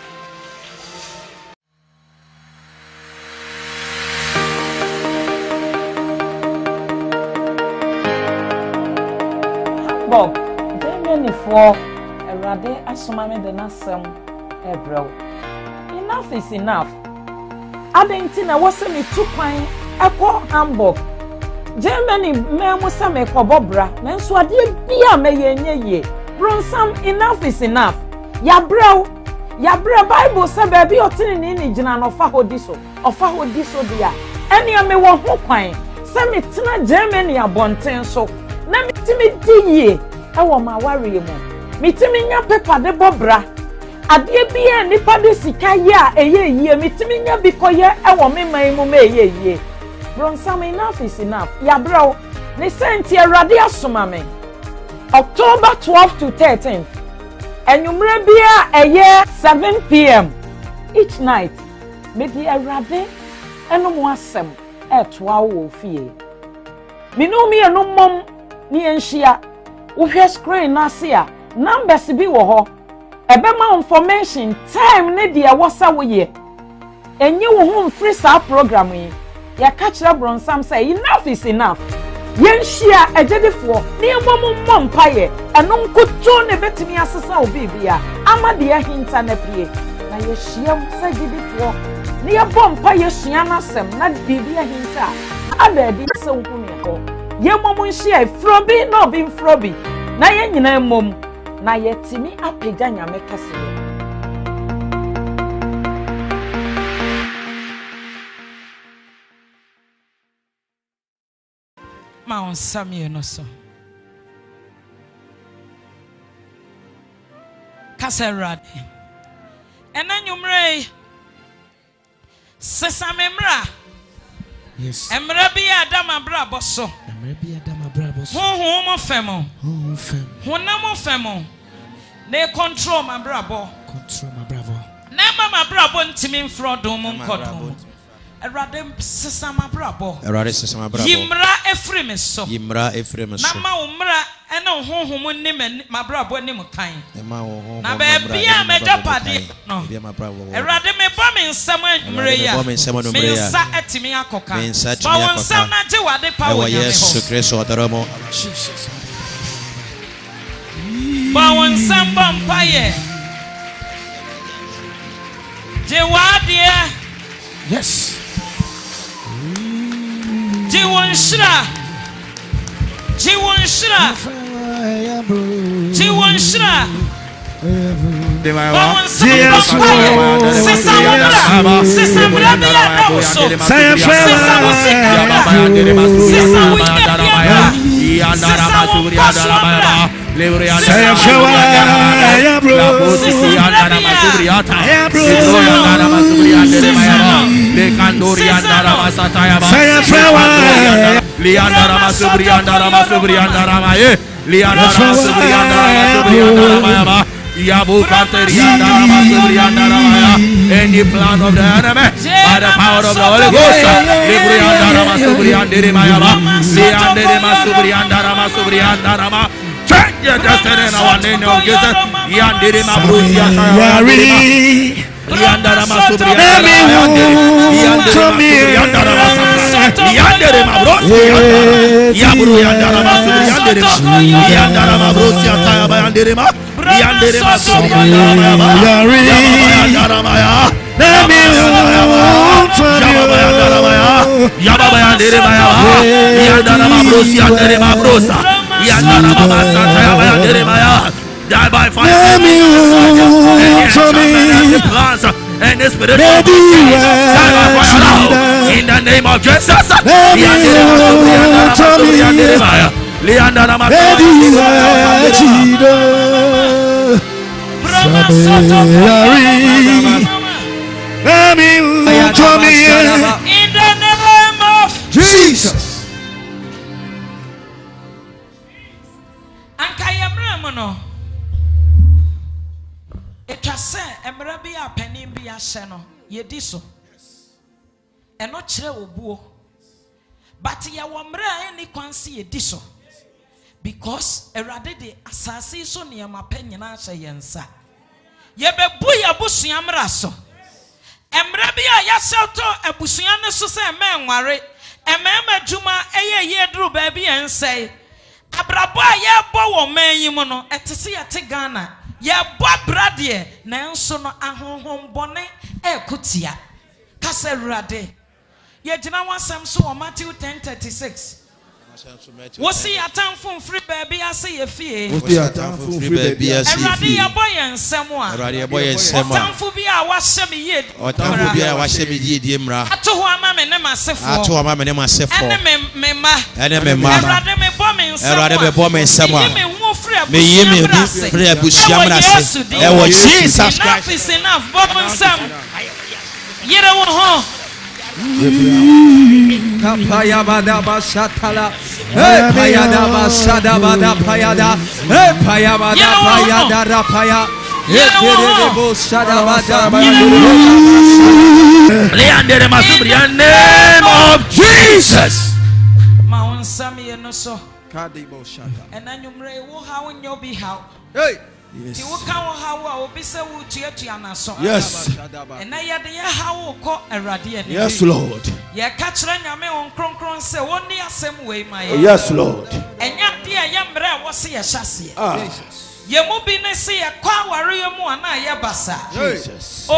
Speaker 3: Bob, Jamie for a rade asomame de nasem ebro. Enough is enough. Adentina was me 2 kwan ekọ Hamburg. Germany me mo se me kọ bobra. Nanso ade bia me ye. Bronsam enough is enough. Ya bro Bible say baby otini ni gina no fa hodi so. Ofa hodi so dia. Enia me wo ho kwan. Se me tena Germany abonten so. Na mitimi diye ewo ma ware mu mitimi nya paper de bobra ade bia nipa de sika ye a eye mitimi nya bikoye ewo me man mu me eye bronsam enough is enough ya bro ne senti awrade asoma me October 12 to 13th enyumre bia eye 7 p.m. each night me di awrade eno mo asem etoa wo fie minumi eno mom ni enhia wo hwe screen na se a numbers bi wo ho ebe ma information time ne de wosa wo ye enye wo hu free sa program yi ya ka kire bronsam say enough is enough yenhia agedefo ne mmom mpaye eno nkoto ne betimi asesa obi bia ama de ahinta na pie na ye hia sa agedefo ne ye bom mpaye hia na sem na bibia hinta abedi se nkunu ho ye mom nhia frobi no bi frobi na ye nyina mom na ye timi apega nyame kase ma on samie no so kase rad enanyumre sesamemra yes emra bi adama bra boso ho mo femo honam femo ne control my brabo na mama brabo ntimi mfro dom nkodo erade sesama brabo yimra efrem so na ma umra ena honhom nim ma brabo nim kan na be bia medapade no erade me bo me nsam amre ya me nsa etimi akoka ba won nsam na je wade pa wo Yesu Kristo odoromo ba won nsam ba mpaye
Speaker 4: Yes.
Speaker 2: Any plan of the enemy by the power of the Holy Ghost, change your destiny in our name of Jesus. Die by fire. And the spirit of in the name of Jesus.
Speaker 3: In the name of
Speaker 2: Jesus.
Speaker 3: It was said, Emrabi a penny be a seno, ye diso. And not chere obuo. But ya wamra any kwansi ye diso. Because eradede asasi so near my penny na yensa. Ye be buya busiamra so. Emrabi a yaselto a busiana so say men worry. A mema juma ye drew baby and say. Abraba ya bo wo man yimono etese ya te Ghana ya bo brade na nso no ahonhom bone ekotia kasa rade ye gina wansam so Matthew 10:36 wosi atamfo free baby ase ye fie
Speaker 6: wosi atamfo free baby ase ye fie
Speaker 3: ya boy ensem a
Speaker 6: erade boy ensem a
Speaker 3: atamfo bi a wahye me ye
Speaker 6: otamfo bi a wahye me ye die mra
Speaker 3: ato ho ama me ne masefo
Speaker 6: ato ama me ne masefo
Speaker 3: ene me ma erade me bo me ensem
Speaker 6: erade me bo me ensem a
Speaker 3: me hu
Speaker 6: me ye me free abusiam na se e wo Jesus Christ
Speaker 3: is enough bo ensem yere wo ho
Speaker 4: Kapaya bada bashatala, hey payada bashada bada payada, hey paya bada payada rapaya, hey kerebo shada bada.
Speaker 2: Leander Masubri, in the name of Jesus.
Speaker 3: Ma onsami eno so.
Speaker 4: Kadibo shada.
Speaker 3: And then you mre wo how in your be how.
Speaker 4: Hey.
Speaker 3: Yes.
Speaker 2: Yes.
Speaker 3: Yes,
Speaker 2: Lord. Yes, Lord. Jesus.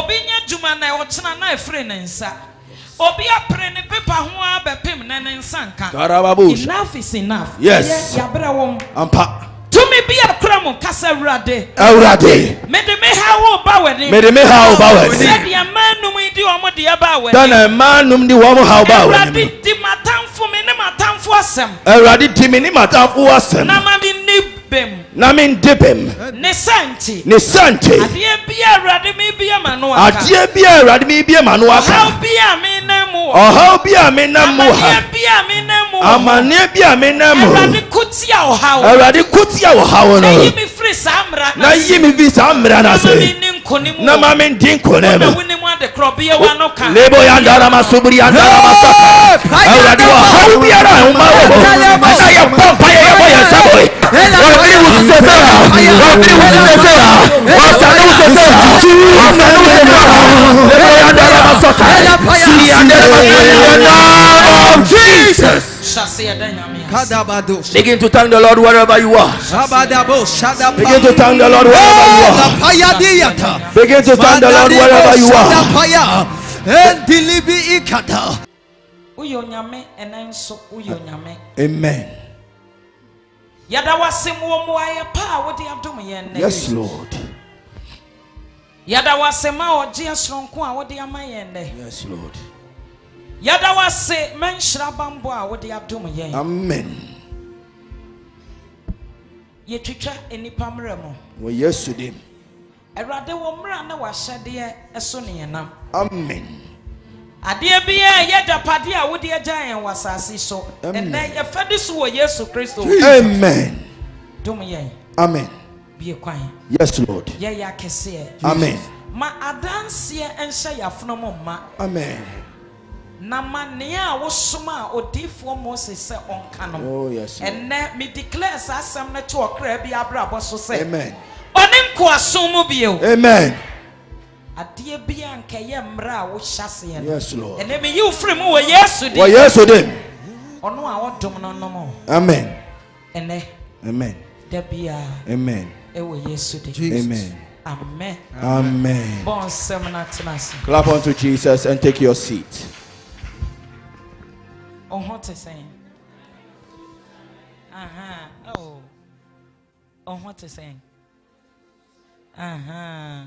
Speaker 3: Enough is enough.
Speaker 2: Yes.
Speaker 3: To me be a crumb, Casa Rade.
Speaker 2: Made me how about it. Said the man whom we do on the about. Done a man whom the woman how about it.
Speaker 3: Matam for me, Matam for some.
Speaker 2: A radit timini matam for some.
Speaker 3: Namami nip him.
Speaker 2: Namin dip him.
Speaker 3: Nesanti.
Speaker 2: Adia
Speaker 3: be a radimi be a manoa.
Speaker 2: Adia be a radimi be a manoa.
Speaker 3: How be a menamu?
Speaker 2: Or how be a menamu?
Speaker 3: Be a menamu.
Speaker 2: Amane be a menamu.
Speaker 3: Radikutia or how?
Speaker 2: A radikutia or how?
Speaker 3: Na yimi free samra.
Speaker 2: Na yimi vi samra na se. Na mamin dinko nemo. Lebo yandara masubri yandara masata. Awradiwa how be ara umawo. Asa ya pompa ya boya saboy. Jesus. Begin to thank the Lord wherever you are. Begin to thank the Lord wherever you are. Begin to thank the Lord wherever you are. Amen. Yes, Lord. Yes, Lord. Amen. Well, yes, today. Amen.
Speaker 3: Adeɛ bia yɛ dapade a wode agya yɛn wasase so ɛnɛ yɛfɛde so wɔ Yesu Kristo.
Speaker 2: Amen.
Speaker 3: Dom yɛn.
Speaker 2: Amen.
Speaker 3: Bie kwan.
Speaker 2: Yes, Lord.
Speaker 3: Yɛ yɛ akɛseɛ.
Speaker 2: Amen.
Speaker 3: Ma adanseɛ ɛnhyɛ yɛafono mu ma.
Speaker 2: Amen.
Speaker 3: Na ma nea a wosoma a odiifoɔ Moses sɛ ɔnka no.
Speaker 2: Oh, yes.
Speaker 3: Ɛnɛ me declare saa asɛm no to ɔkra bi abrabɔ so sɛ.
Speaker 2: Amen.
Speaker 3: Ɔne nkoasom mu bio.
Speaker 2: Amen.
Speaker 3: Adeɛ bia nkɛyɛ mmra a wohyɛ no.
Speaker 2: Yes, Lord.
Speaker 3: Ɛnɛ me yi wo firi mu wɔ Yesu di.
Speaker 2: Wɔ Yesu di.
Speaker 3: Ɔno a wɔdom no nom.
Speaker 2: Amen.
Speaker 3: Ɛnɛ.
Speaker 2: Amen.
Speaker 3: Da bia.
Speaker 2: Amen.
Speaker 3: Ɛwɔ Yesu di.
Speaker 2: Amen.
Speaker 3: Amen.
Speaker 2: Amen.
Speaker 3: Bon nsɛm na tena ase.
Speaker 2: Clap unto Jesus and take your seat.
Speaker 3: Ɔho te sɛn. Aha. Oh. Ɔho te sɛn. Aha.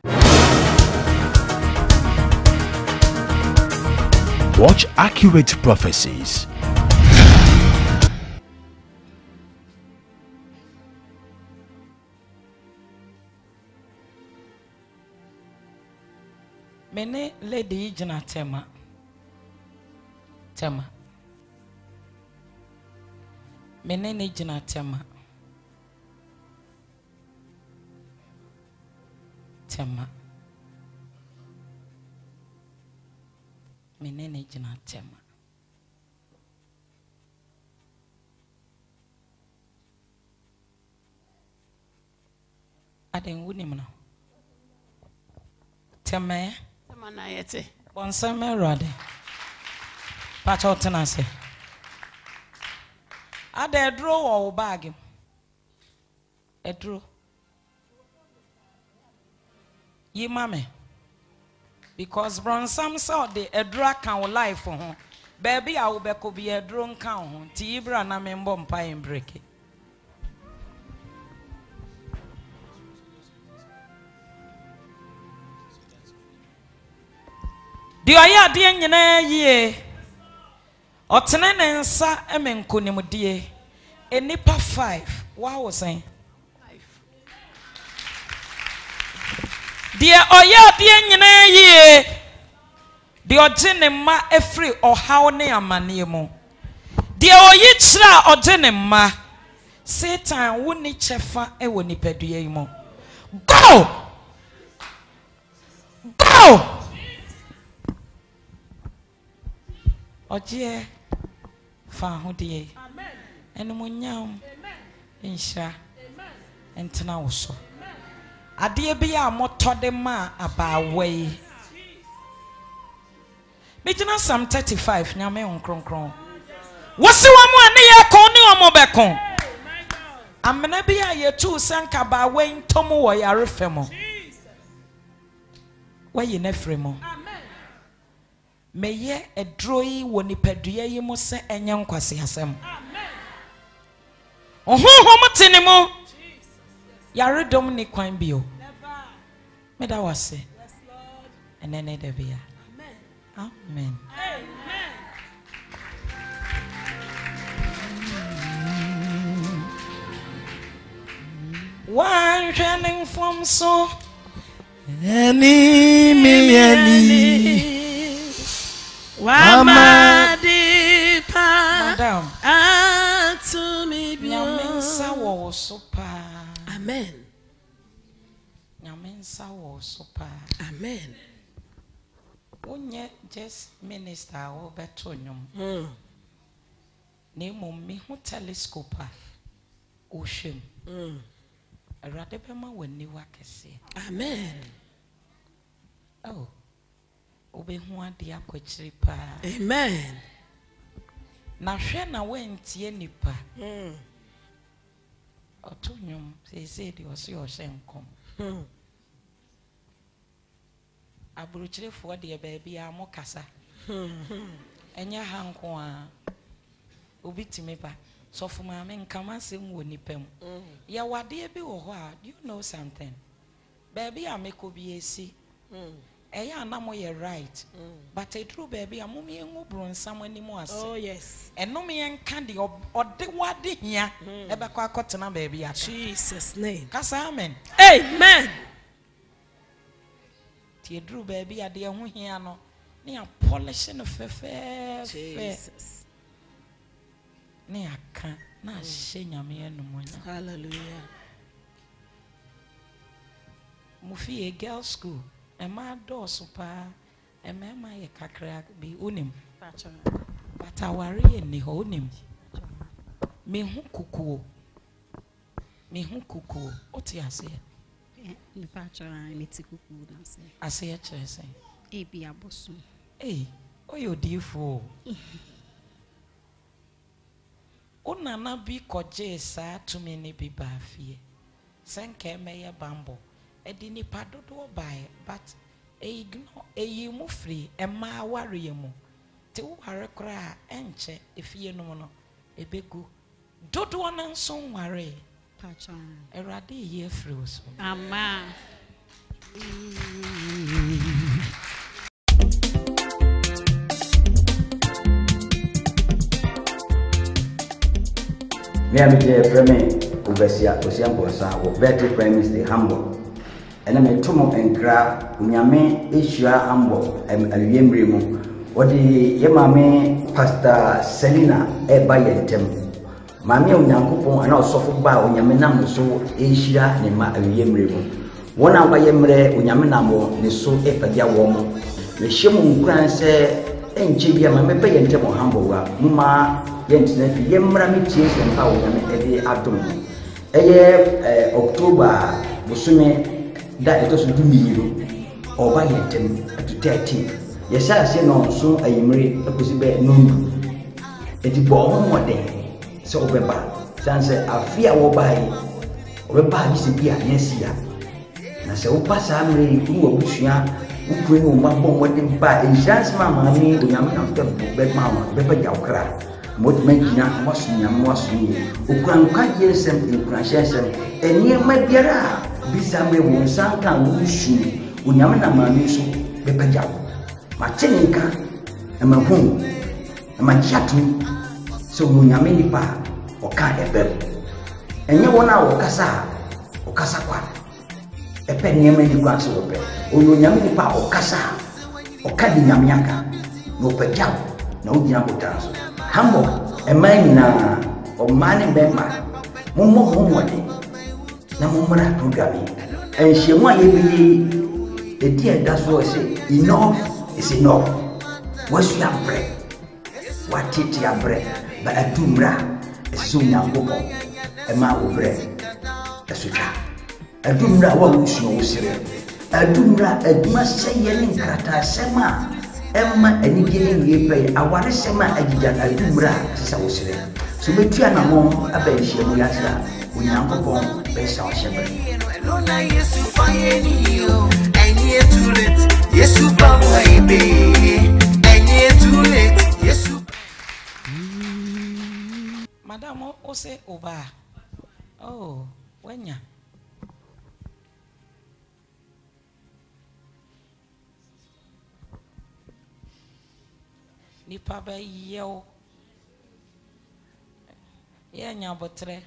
Speaker 1: Watch accurate prophecies.
Speaker 3: Mene lady jina tema. Mene ne jina tema. Mene ne jina tema. Aden wunim no. Tema
Speaker 5: na yete.
Speaker 3: Bonsame rade. Pacha otenase. Ade edro wo bag. Edro. Yi mame. Because bronsam saw the edro kan life for ho. Baby a wo beko bi edro nkan ho. Ti ibra na membo mpa en break. Di oya de nyina yie otene ne nsa emenkonim die enipa 5 wa wo sen 5 di oya de nyina yie di oje ne ma efri ohaw ne amane mu di oyi kira oje ne ma Satan woni chefa ewo nipadua yi mu go Oje fa ho de amen enumunyam insha entena wo so ade bi ya motode ma abawai Mijina Psalm 35 nyame nkronkron wose wa mu ane ye kon ni omo bekon amena bi ya yetu sanka bawai ntom wo yare femo wa ye na fremo Meye edroi woni padua yi mo se enye nkwase asem amen ohonhom tene mo yare dom ni kwan bio never me da wase yes lord enene de bia amen amen one shining from so
Speaker 5: any Wamadipa
Speaker 3: Madam
Speaker 5: Atumi
Speaker 3: Nyamensa wo sopa
Speaker 5: Amen
Speaker 3: Nyamensa wo sopa
Speaker 5: Amen
Speaker 3: Unye just minister wo beto nyom Ne mummi hu telescope o hwem Awurade bema wani wakese
Speaker 5: Amen
Speaker 3: Oh Obe hu ade akwachiri pa
Speaker 5: Amen
Speaker 3: na hwe na wentie nipa otonyum say di osi ohyenkom aburuchirefo de baabi a mo kasa enya hanko a obi timi ba sofu ma me nkama se nwo nipa mu ya wade bi wo ho a do you know something baabi a meko bi esi eya na mo ye right but e true baby amom ye ngu bronsam animu ase
Speaker 5: oh yes
Speaker 3: enom ye nka de ode wade hia e be kwa akotena baby aka
Speaker 5: Jesus name
Speaker 3: kasa amen ti true baby ade ho hia no ne a polish no fefe
Speaker 5: Jesus
Speaker 3: ne aka na hye nyame enum nya
Speaker 5: hallelujah
Speaker 3: mufi a girl school Emma dosupa emma ye kakra bi unim but aware ni ho unim me hu kukuo oti ase
Speaker 7: ni pachora ni tikuku danse
Speaker 3: ase ya chese
Speaker 7: e bi abosu
Speaker 3: oyo difo ona na bi koje sa tumi ni bi ba fie senke meye bambo edi ni padodo bae but eyi mu free ema ware mu te wo ware kra enche efie no no ebegu dodo na nso ware
Speaker 7: pacha
Speaker 3: erade ye free so
Speaker 7: ama
Speaker 8: me am the frame obesia osiambo sa wo very premise the humble ena me tomo enkra unyame ehua ambo awiemre mu wodi ye mame pastor Selina eba yentem mame unyankopon ana osofo ba unyame nam so ehua ne ma awiemre mu wona ba yemre unyame nam ne so epadia wo mo me hyemu nkran se enche bia mame ba yentem hambo wa muma yentina fi yemra me tie se mpa unyame ede adom eye October busume da eto so dumiro oba yentem to 13 yesa se no so ayimre akosi be nundu eti bo homode se obeba sanse afia wo bai obeba bi se bia yesia na se opasa amre wo busua ukwe no mabbo wode ba insurance mama ni onyame na be mama be pa jawkra modmagina mosunya ukranka yesem ukranshesem eniema biara bisambe wonsanka wushu unyame na mami so bepajawo machenika amahun amachatu so unyame nipa oka ebem enye wona okasa kwa epe niema ni kwa so ope unyame nipa okasa okadi nyamiaka no pejawo na ugina botanso hambo emani na omani bema mumodi na mumra programme enhyiemu ayebi edi eda so say enough is enough wasu ya bre watiti ya bre ba atumra esu nyangobo ema obre esuka atumra wa wusu wusire atumra aduma seye ne nkrata sema emma enigele niye aware sema agija atumra sisa wusire so betua na mo abenhyiemu ya sa unyankopon besa ohyebe Lona Yesu fayeniyo enye too late Yesu bawo ebe enye too late Yesu
Speaker 3: Madam o se oba oh wenya nipa ba yew ye nya botre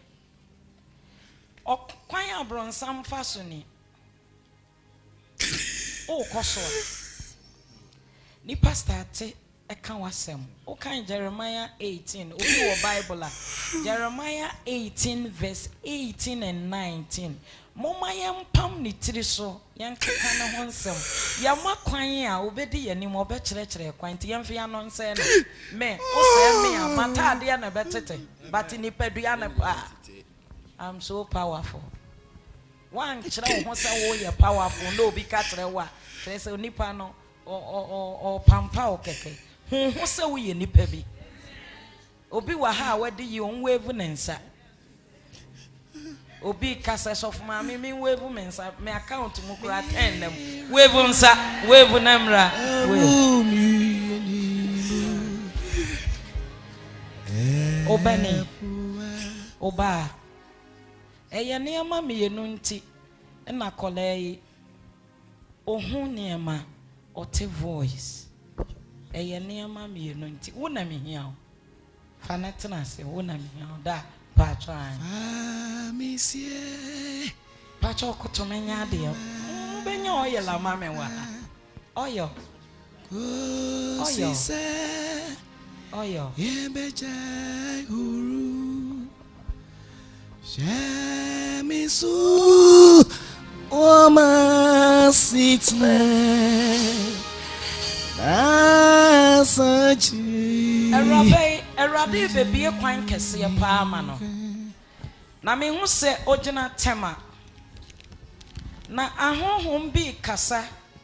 Speaker 3: okwan abronsam faso ni o koso ni pastor te eka wasem o kan Jeremiah 18 obi wo Bible Jeremiah 18 verse 18 and 19 moma yempam ni tiri so yenkeka na honsem yama kwan a obedi yanim obekyerekere kwan ti yemfe ya no nse no me o se me amata ade na betete but ni pedua na pa I'm so powerful. One chira ho se wo ye powerful no bi ka kire wa. Se nipa no o pampa o keke. Ho se wo ye nipa bi. Obi wa ha wadi yi on wave nensa. Obi kasa of mama me wave mensa me account mu kura 10 them. Wave nsa, wave namra. Obani. Oba. Eye niama me yenu nti na kole ohun niama ote voice. Eye niama me yenu nti wona me hia o. Fanatena se wona me hia o da patro an. Monsieur. Patro kotomenya de o. Benya oye la mama wa. Oyo. Oyo. Oyo. Yebeja huru. Shamisu Oma Sitne Asachi Erabe baby e kwan kese ya pa ama no na me hu se ogina tema na ahonhom bi kasa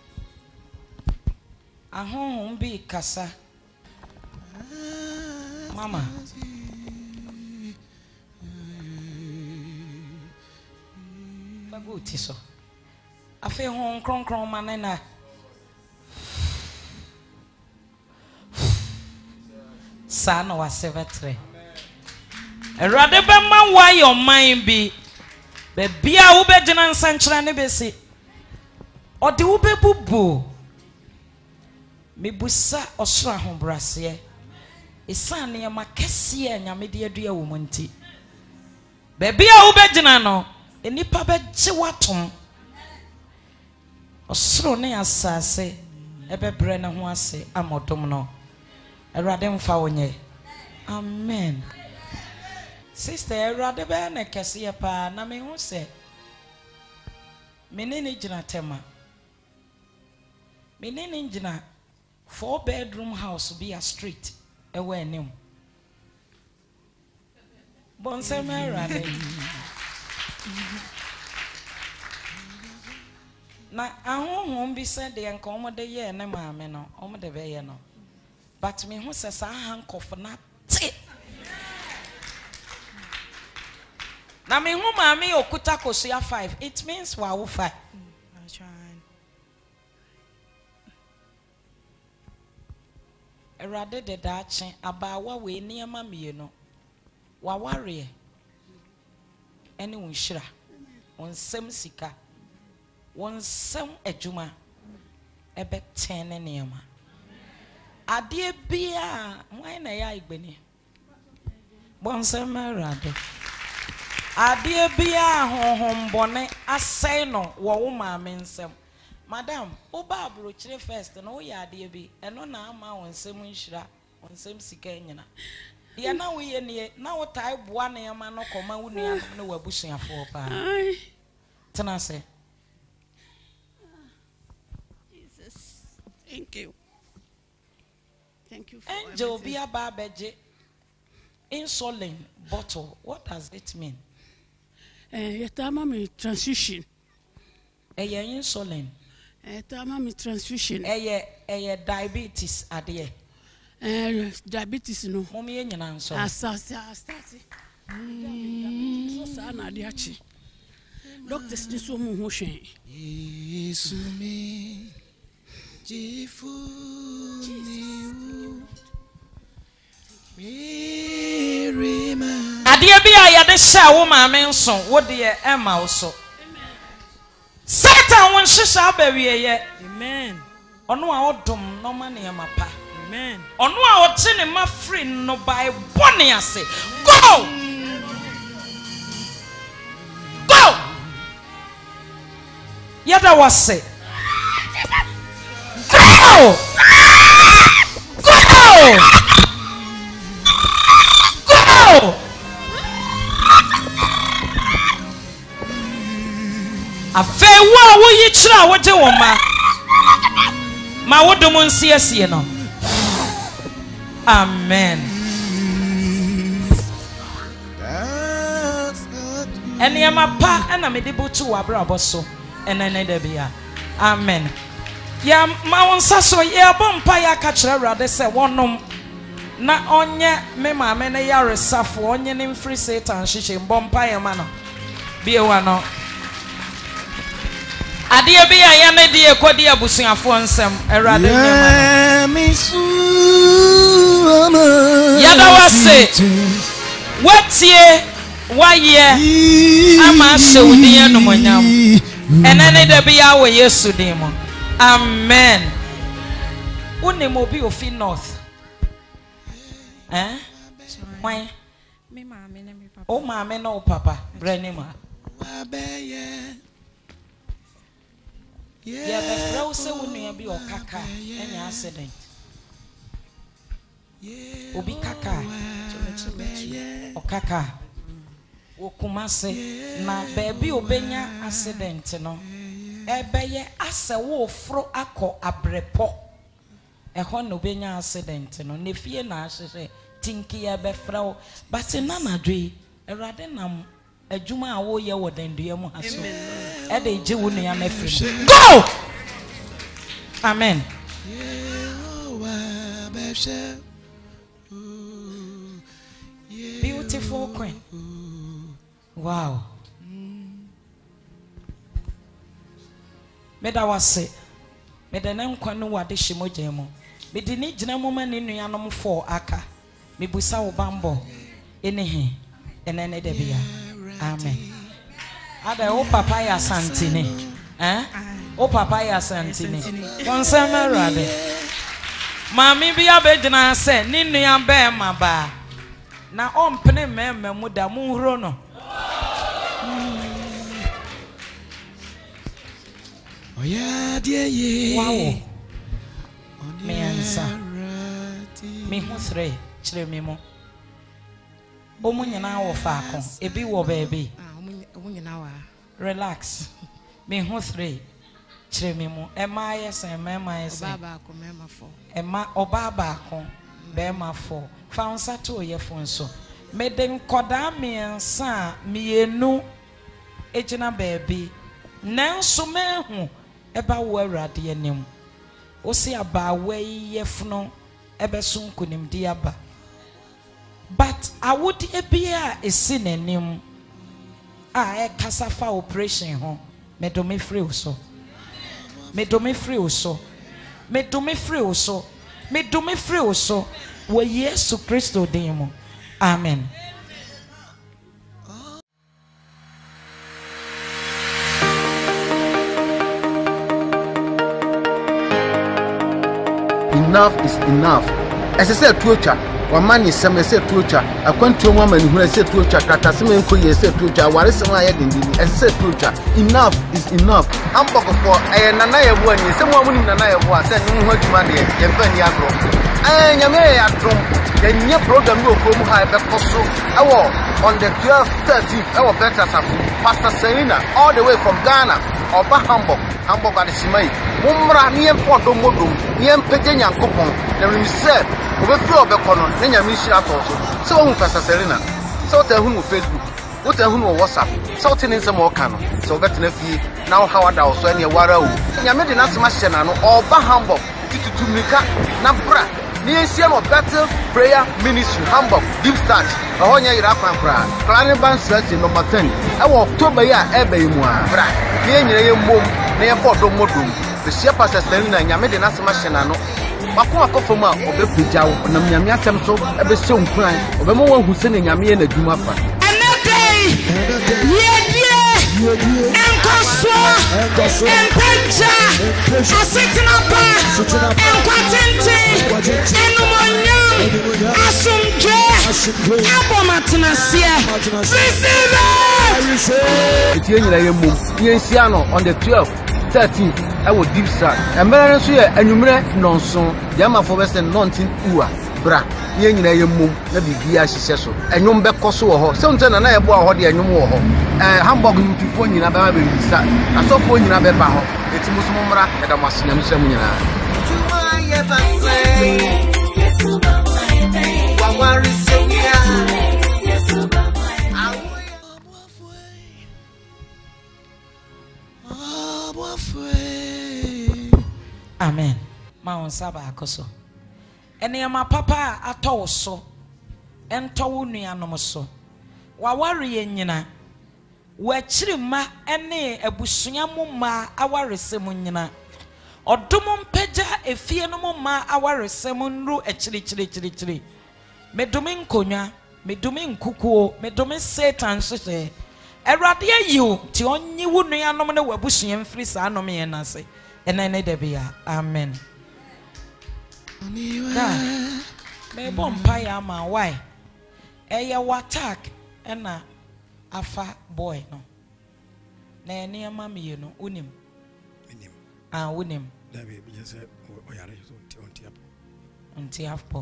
Speaker 3: mama baguti so afi hon kronkron manena sana wa sevetre erade be man wa your mind bi be bia wo be gina nsankyera ne be se ode wo be bubu mebusa osoro ahobrase isane ya makese ya nyame de adua wo monti be bia wo be gina no enipa be gye watom osoro ne asase ebebre ne ho ase amodom no erade mfa wonye amen sister erade be na kese ya pa na me hu se menene gina tema menene gina 4-bedroom house be a street ewe enim bonse merade na ahonhom bi se de enka omode ye ne maame no omode be ye no but me hu se sa handcuff na ti na me hu maame okuta kosia 5 it means wa wo 5 erade de daache abawa we niama mieno wa ware ene wonhira wonsem sika wonsem adwuma ebe tene niama ade bia wan na ya igbeni bonsem erade ade bia honhom bone asai no wo maame nsem madam oba abrochire first no ya ade bi eno na ama wonsem nhira wonsem sika nyina ya na wo ye ne na wo tai boa na ma no koma wo nua no wabusuafo pa tena se
Speaker 7: Jesus thank you for
Speaker 3: angel be aba beje insulin bottle what does it mean
Speaker 5: yetama me transfusion
Speaker 3: insulin
Speaker 5: yetama me transfusion
Speaker 3: diabetes ade
Speaker 5: diabetes no
Speaker 3: mommy nyina nso
Speaker 5: start so sa na ade achi doctors ni so mu ho hwen
Speaker 3: Yesu me jifu mirima ade bia ya de sha wo maame nso wo de ema wo so Satan won shisha abawie ye
Speaker 5: amen
Speaker 3: ono a odom no ma ne mapa
Speaker 5: amen
Speaker 3: ono a oche ne ma free no by bone ase go yada wase go afe wo yi kira wo je wo ma wo dum nsiesie no amen ene ma pa ana me de butu wa brabo so ene de bia amen ya ma won saso ye bompa ya ka kira rade se wonom na onye me maame ne yaresafo onye ne mfiri Satan hyehyɛ mbompa ye ma no bie wa no ade bi ya ne de ekodi abusuafo nsem Awurade nyema no yada wase watie waye ama shewudi enumonyam enene de bi ya wo Yesu din mo amen. Unim obi ofi north why
Speaker 5: me mama na me papa
Speaker 3: o mama na o papa brenima yeah the flow say we be o kaka any accident obi kaka o kaka o kumase na baby obenya accident no ebeye ase wo fro akọ abrepo ehọ no benya accident no ne fie na ahyehe tinki ya be frao but na nadwe Awurade nam adwuma a wo ye wo dandua mu haso e de je wo nua na firi go amen. Beautiful queen, wow. Meda wase meda na nkwa no wade hyemogye mu mede ni gyina mu ma ne nuanom fo aka mebusa wo bambo enehe enene de bia amen. Ada o papa ya santini o papa ya santini konsema Awurade mami bia begina se ne nua be ma ba na ompene mema mu da mu huro no
Speaker 2: yeah, dear,
Speaker 3: wow. Me answer. Me who three, chile me mo. O munyana wo faako, ebi wo baby. Relax. Me who three, chile me mo. Emma yes, emma yes.
Speaker 5: Baba ko mema fo.
Speaker 3: Emma obaba ko, bema fo. Found sato ye fonso. Me den koda me ansa mienu ejina baby. Nanso mehu eba wo Awurade anim o se aba we yefno ebe sunkunim di aba but awodi ebia esi nanim a kasa fa operation ho medome free uso medome free uso medome free uso medome free uso wo Yesu Kristo din mu amen.
Speaker 9: Enough is enough. As I said, torture. One man is some said torture. I went to a woman who has said torture. Katasime Kuya said torture. What is some I had as I said torture. Enough is enough. I'm talking for a Nanaya one. Someone in Nanaya was sending what money. Yeveni Agro. And Yamay at Trump. The new program will come high because on the 12th, 13th, our better Pastor Serena, all the way from Ghana, or Hamburg by the Simai. Mumra near Fort Domodum, near Pejan Coupon, then we said, we flew up a corner, then you miss that also. So, Pastor Serena, so tell whom Facebook, what tell whom WhatsApp, so in some more canon, so better now how I was any water. You made an answer, or Hamburg, to Mika, Nabra. Near of Battle Prayer Ministry, Hamburg, Deep Search, a whole year up and cry. Planning Band Search in number 10. I will October year, Ebe Moa. Near Mum, near Fort Domodum. The Shepherd Selina, Yamid and Asamashanano. Makuma Kofoma, or the Pijao, and Namia Samso, a bestone crime, of a woman who's sending Yami and the Jumapa. On the 12th, 13th, I will deep start. And Maran Suya and Numere non-son, Yama for Western 19 Ua, Bra, Yen Mum, Nabi Gia Shiseso, and Numbe Koso, something and I bought Hodi and Numo, Hamburg to phone in Ababi, I saw phone in Ababaho, it's Musmumra, and I must name Semina.
Speaker 3: Amen. Ma on saba akoso. Enema papa atɔ so ɛntɔ wo nuanom so waware yɛ nyina wɔakyiri ma ɛne abusua mu ma awaresɛm nyina ɔdom mpagya efie no mu ma awaresɛm nru akyirikyirikyirikyiri medome nkonwa medome nkukuo medome Satan hyehyɛ Awurade ayiw ti onyi wo nuanom ne wabusua mfiri saa nom yɛ nase ɛna ne da bia amen. Me bompa ya ma why eye watak ena afa boy no na ene ma me no unim unim da be bi se oyare onti afpo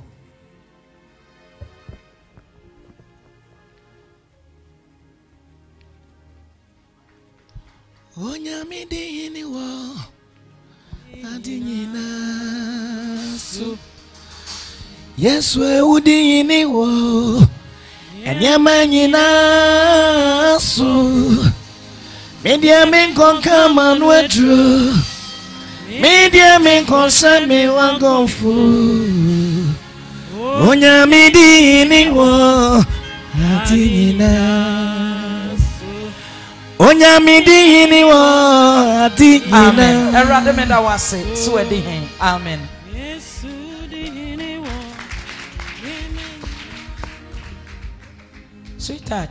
Speaker 2: onya mi di ni wo adinyina so Yes, we would in it. And your man in us. Media men come and withdraw. Media men concern me one go fool. Onya midi in it. Onya midi in it.
Speaker 3: Amen. Rather than that was it. Sweating. Amen. Sweetheart,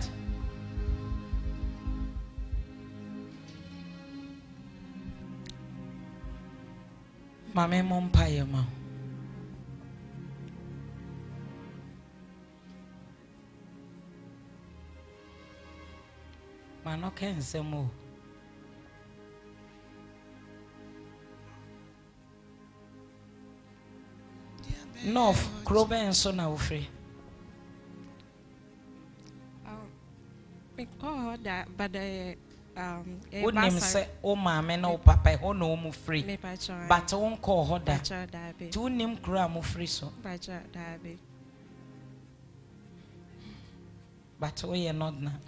Speaker 3: Mama Mompire, ma. Man, okay, some more. North, Crobe and Son are free.
Speaker 5: Oh, that, but
Speaker 3: would name say, oh, mamma, no papa, oh, no, mu free. But won't call her that. Two name cram free so. But we are not now.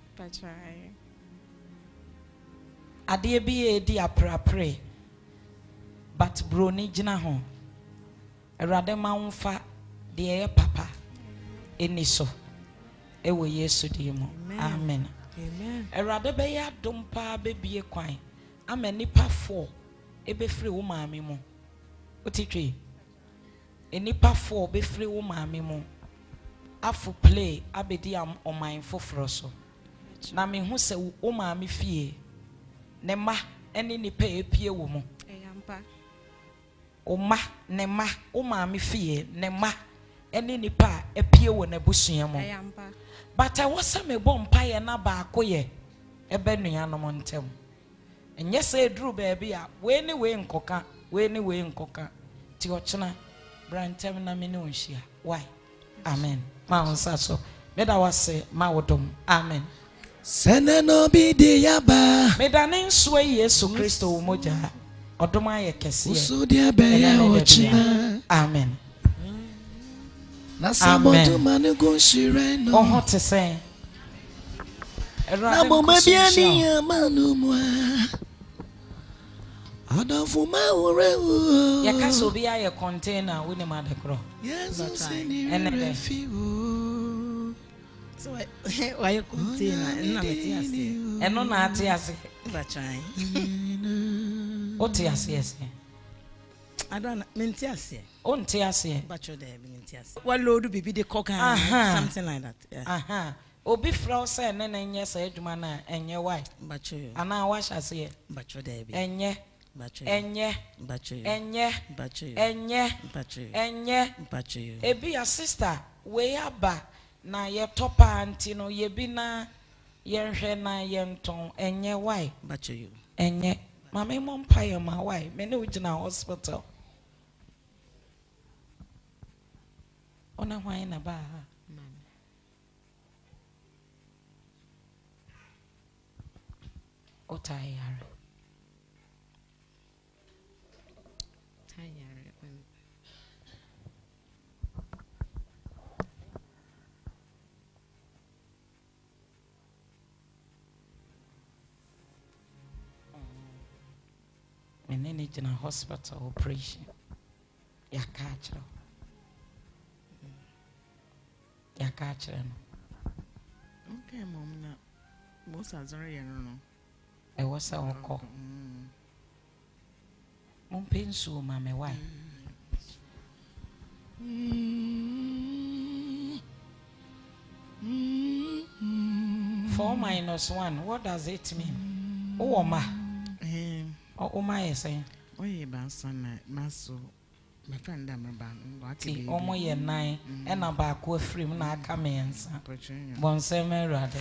Speaker 3: A dear be a dear pray. But brony jina home. A rather mount fat, dear papa. Any so. Ewe Yesu dimo. Amen.
Speaker 5: Amen.
Speaker 3: Erade be ya dompa bebie kwan. Ama nipa 4 ebe free wo maame mu. Otitwe. Enipa 4 be free wo maame mu. Afu play abedi am oman foforo so. Na me hu se wo maame fie. Ne ma ene nipa epie wo mu.
Speaker 5: Eyampa.
Speaker 3: O ma ne ma wo maame fie ne ma ene nipa epie wo na busua mu.
Speaker 5: Eyampa.
Speaker 3: But I was some bomb pie na ba koye ebe nuanom ntem. Enye se dru baby a we ni we nkoka ti ochena brantem na me ne onhia. Why? Amen. Ma onsa so. Meda wase ma wodom. Amen.
Speaker 2: Sene no bi de yaba.
Speaker 3: Meda ne nso Yesu Kristo wo moja. Odom aye kese.
Speaker 2: Usu de be ya ochina.
Speaker 3: Amen.
Speaker 2: Amen.
Speaker 3: Oh, what to say? Yakaso be a container with a mother crow.
Speaker 2: Yes,
Speaker 7: so why you container
Speaker 3: and no Natias. What yes.
Speaker 7: I don't mean yes.
Speaker 3: On Tiasia,
Speaker 7: but you're there, yes. What load be the cock something like that.
Speaker 3: Yeah. Obi Frost and then yes, Edmana and your wife.
Speaker 7: But you
Speaker 3: and I wash as here.
Speaker 7: But you're there,
Speaker 3: and ye,
Speaker 7: but you
Speaker 3: and ye,
Speaker 7: but you
Speaker 3: and ye,
Speaker 7: but you
Speaker 3: and ye,
Speaker 7: but you
Speaker 3: and ye,
Speaker 7: but you.
Speaker 3: E be a sister, way up na ye topa antino ye be na yen na yen ton and ye why.
Speaker 7: But you
Speaker 3: and ye, Mammy Mompire, my wife, many original hospital. On a wine about o tired. And then it's in a hospital operation. Ya catch. ya ka kire no
Speaker 7: okay mom na most azore ye no
Speaker 3: e wo sa woko mom pensu ma me why 4 minus 1, what does it mean? Oh, ma. Oh, my, yes, eh.
Speaker 7: Oh, ye banson, maso. My friend, I'm about
Speaker 3: to oh, my, 9, and I'm back with free, na come in, sir. One summer rather.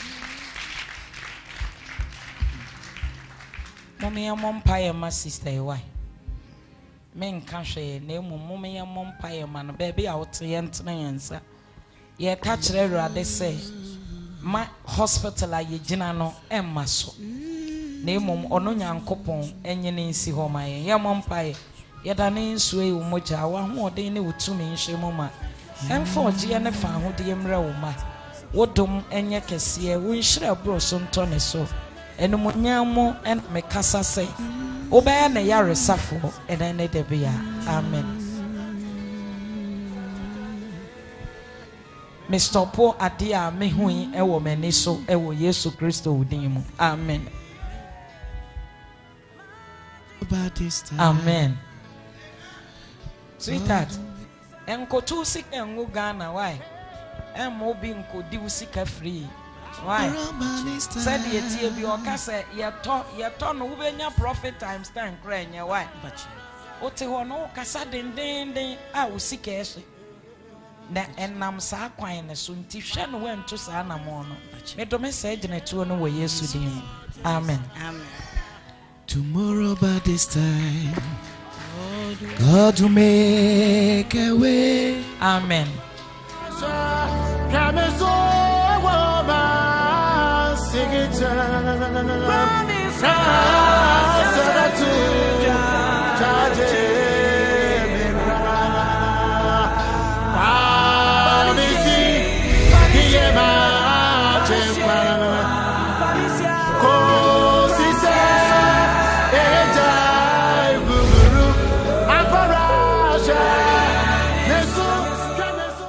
Speaker 3: Mommy, and mom pie, my sister, why? Men can't say, name, mommy, and mom pie, man, baby, out to the answer. Ye catch the they say. My hospital aye gina no emma so na emom ono nyankopon enye ne nsi ho maye ye mompae ye da ne nsu e umoja wa ho oden ne wutumi nhwemu ma emfa oje ne fa ho de mra wo ma wodom enye kese wo nhira bro so nto ne so eno mo nyamo en me kasa se obey na ya resafo enen ne de bia amen. Mr. Paul adia me hui ewo mani so ewo Yesu Kristo udin mu. Amen. Amen. Sweetheart, enko sika engo Ghana why? Emobi nko di usika free. Why? Said ye tie bi oka say ye to no wo benya profit times 10 kra nya why? Ote ho no kasa den a usika ehye. Na enam sa kwan ne so nti hwe no wento sa na mo no me do me say gene tuo no wo Yesu din. Amen.
Speaker 7: Amen.
Speaker 4: Tomorrow by this time God will make a way.
Speaker 3: Amen.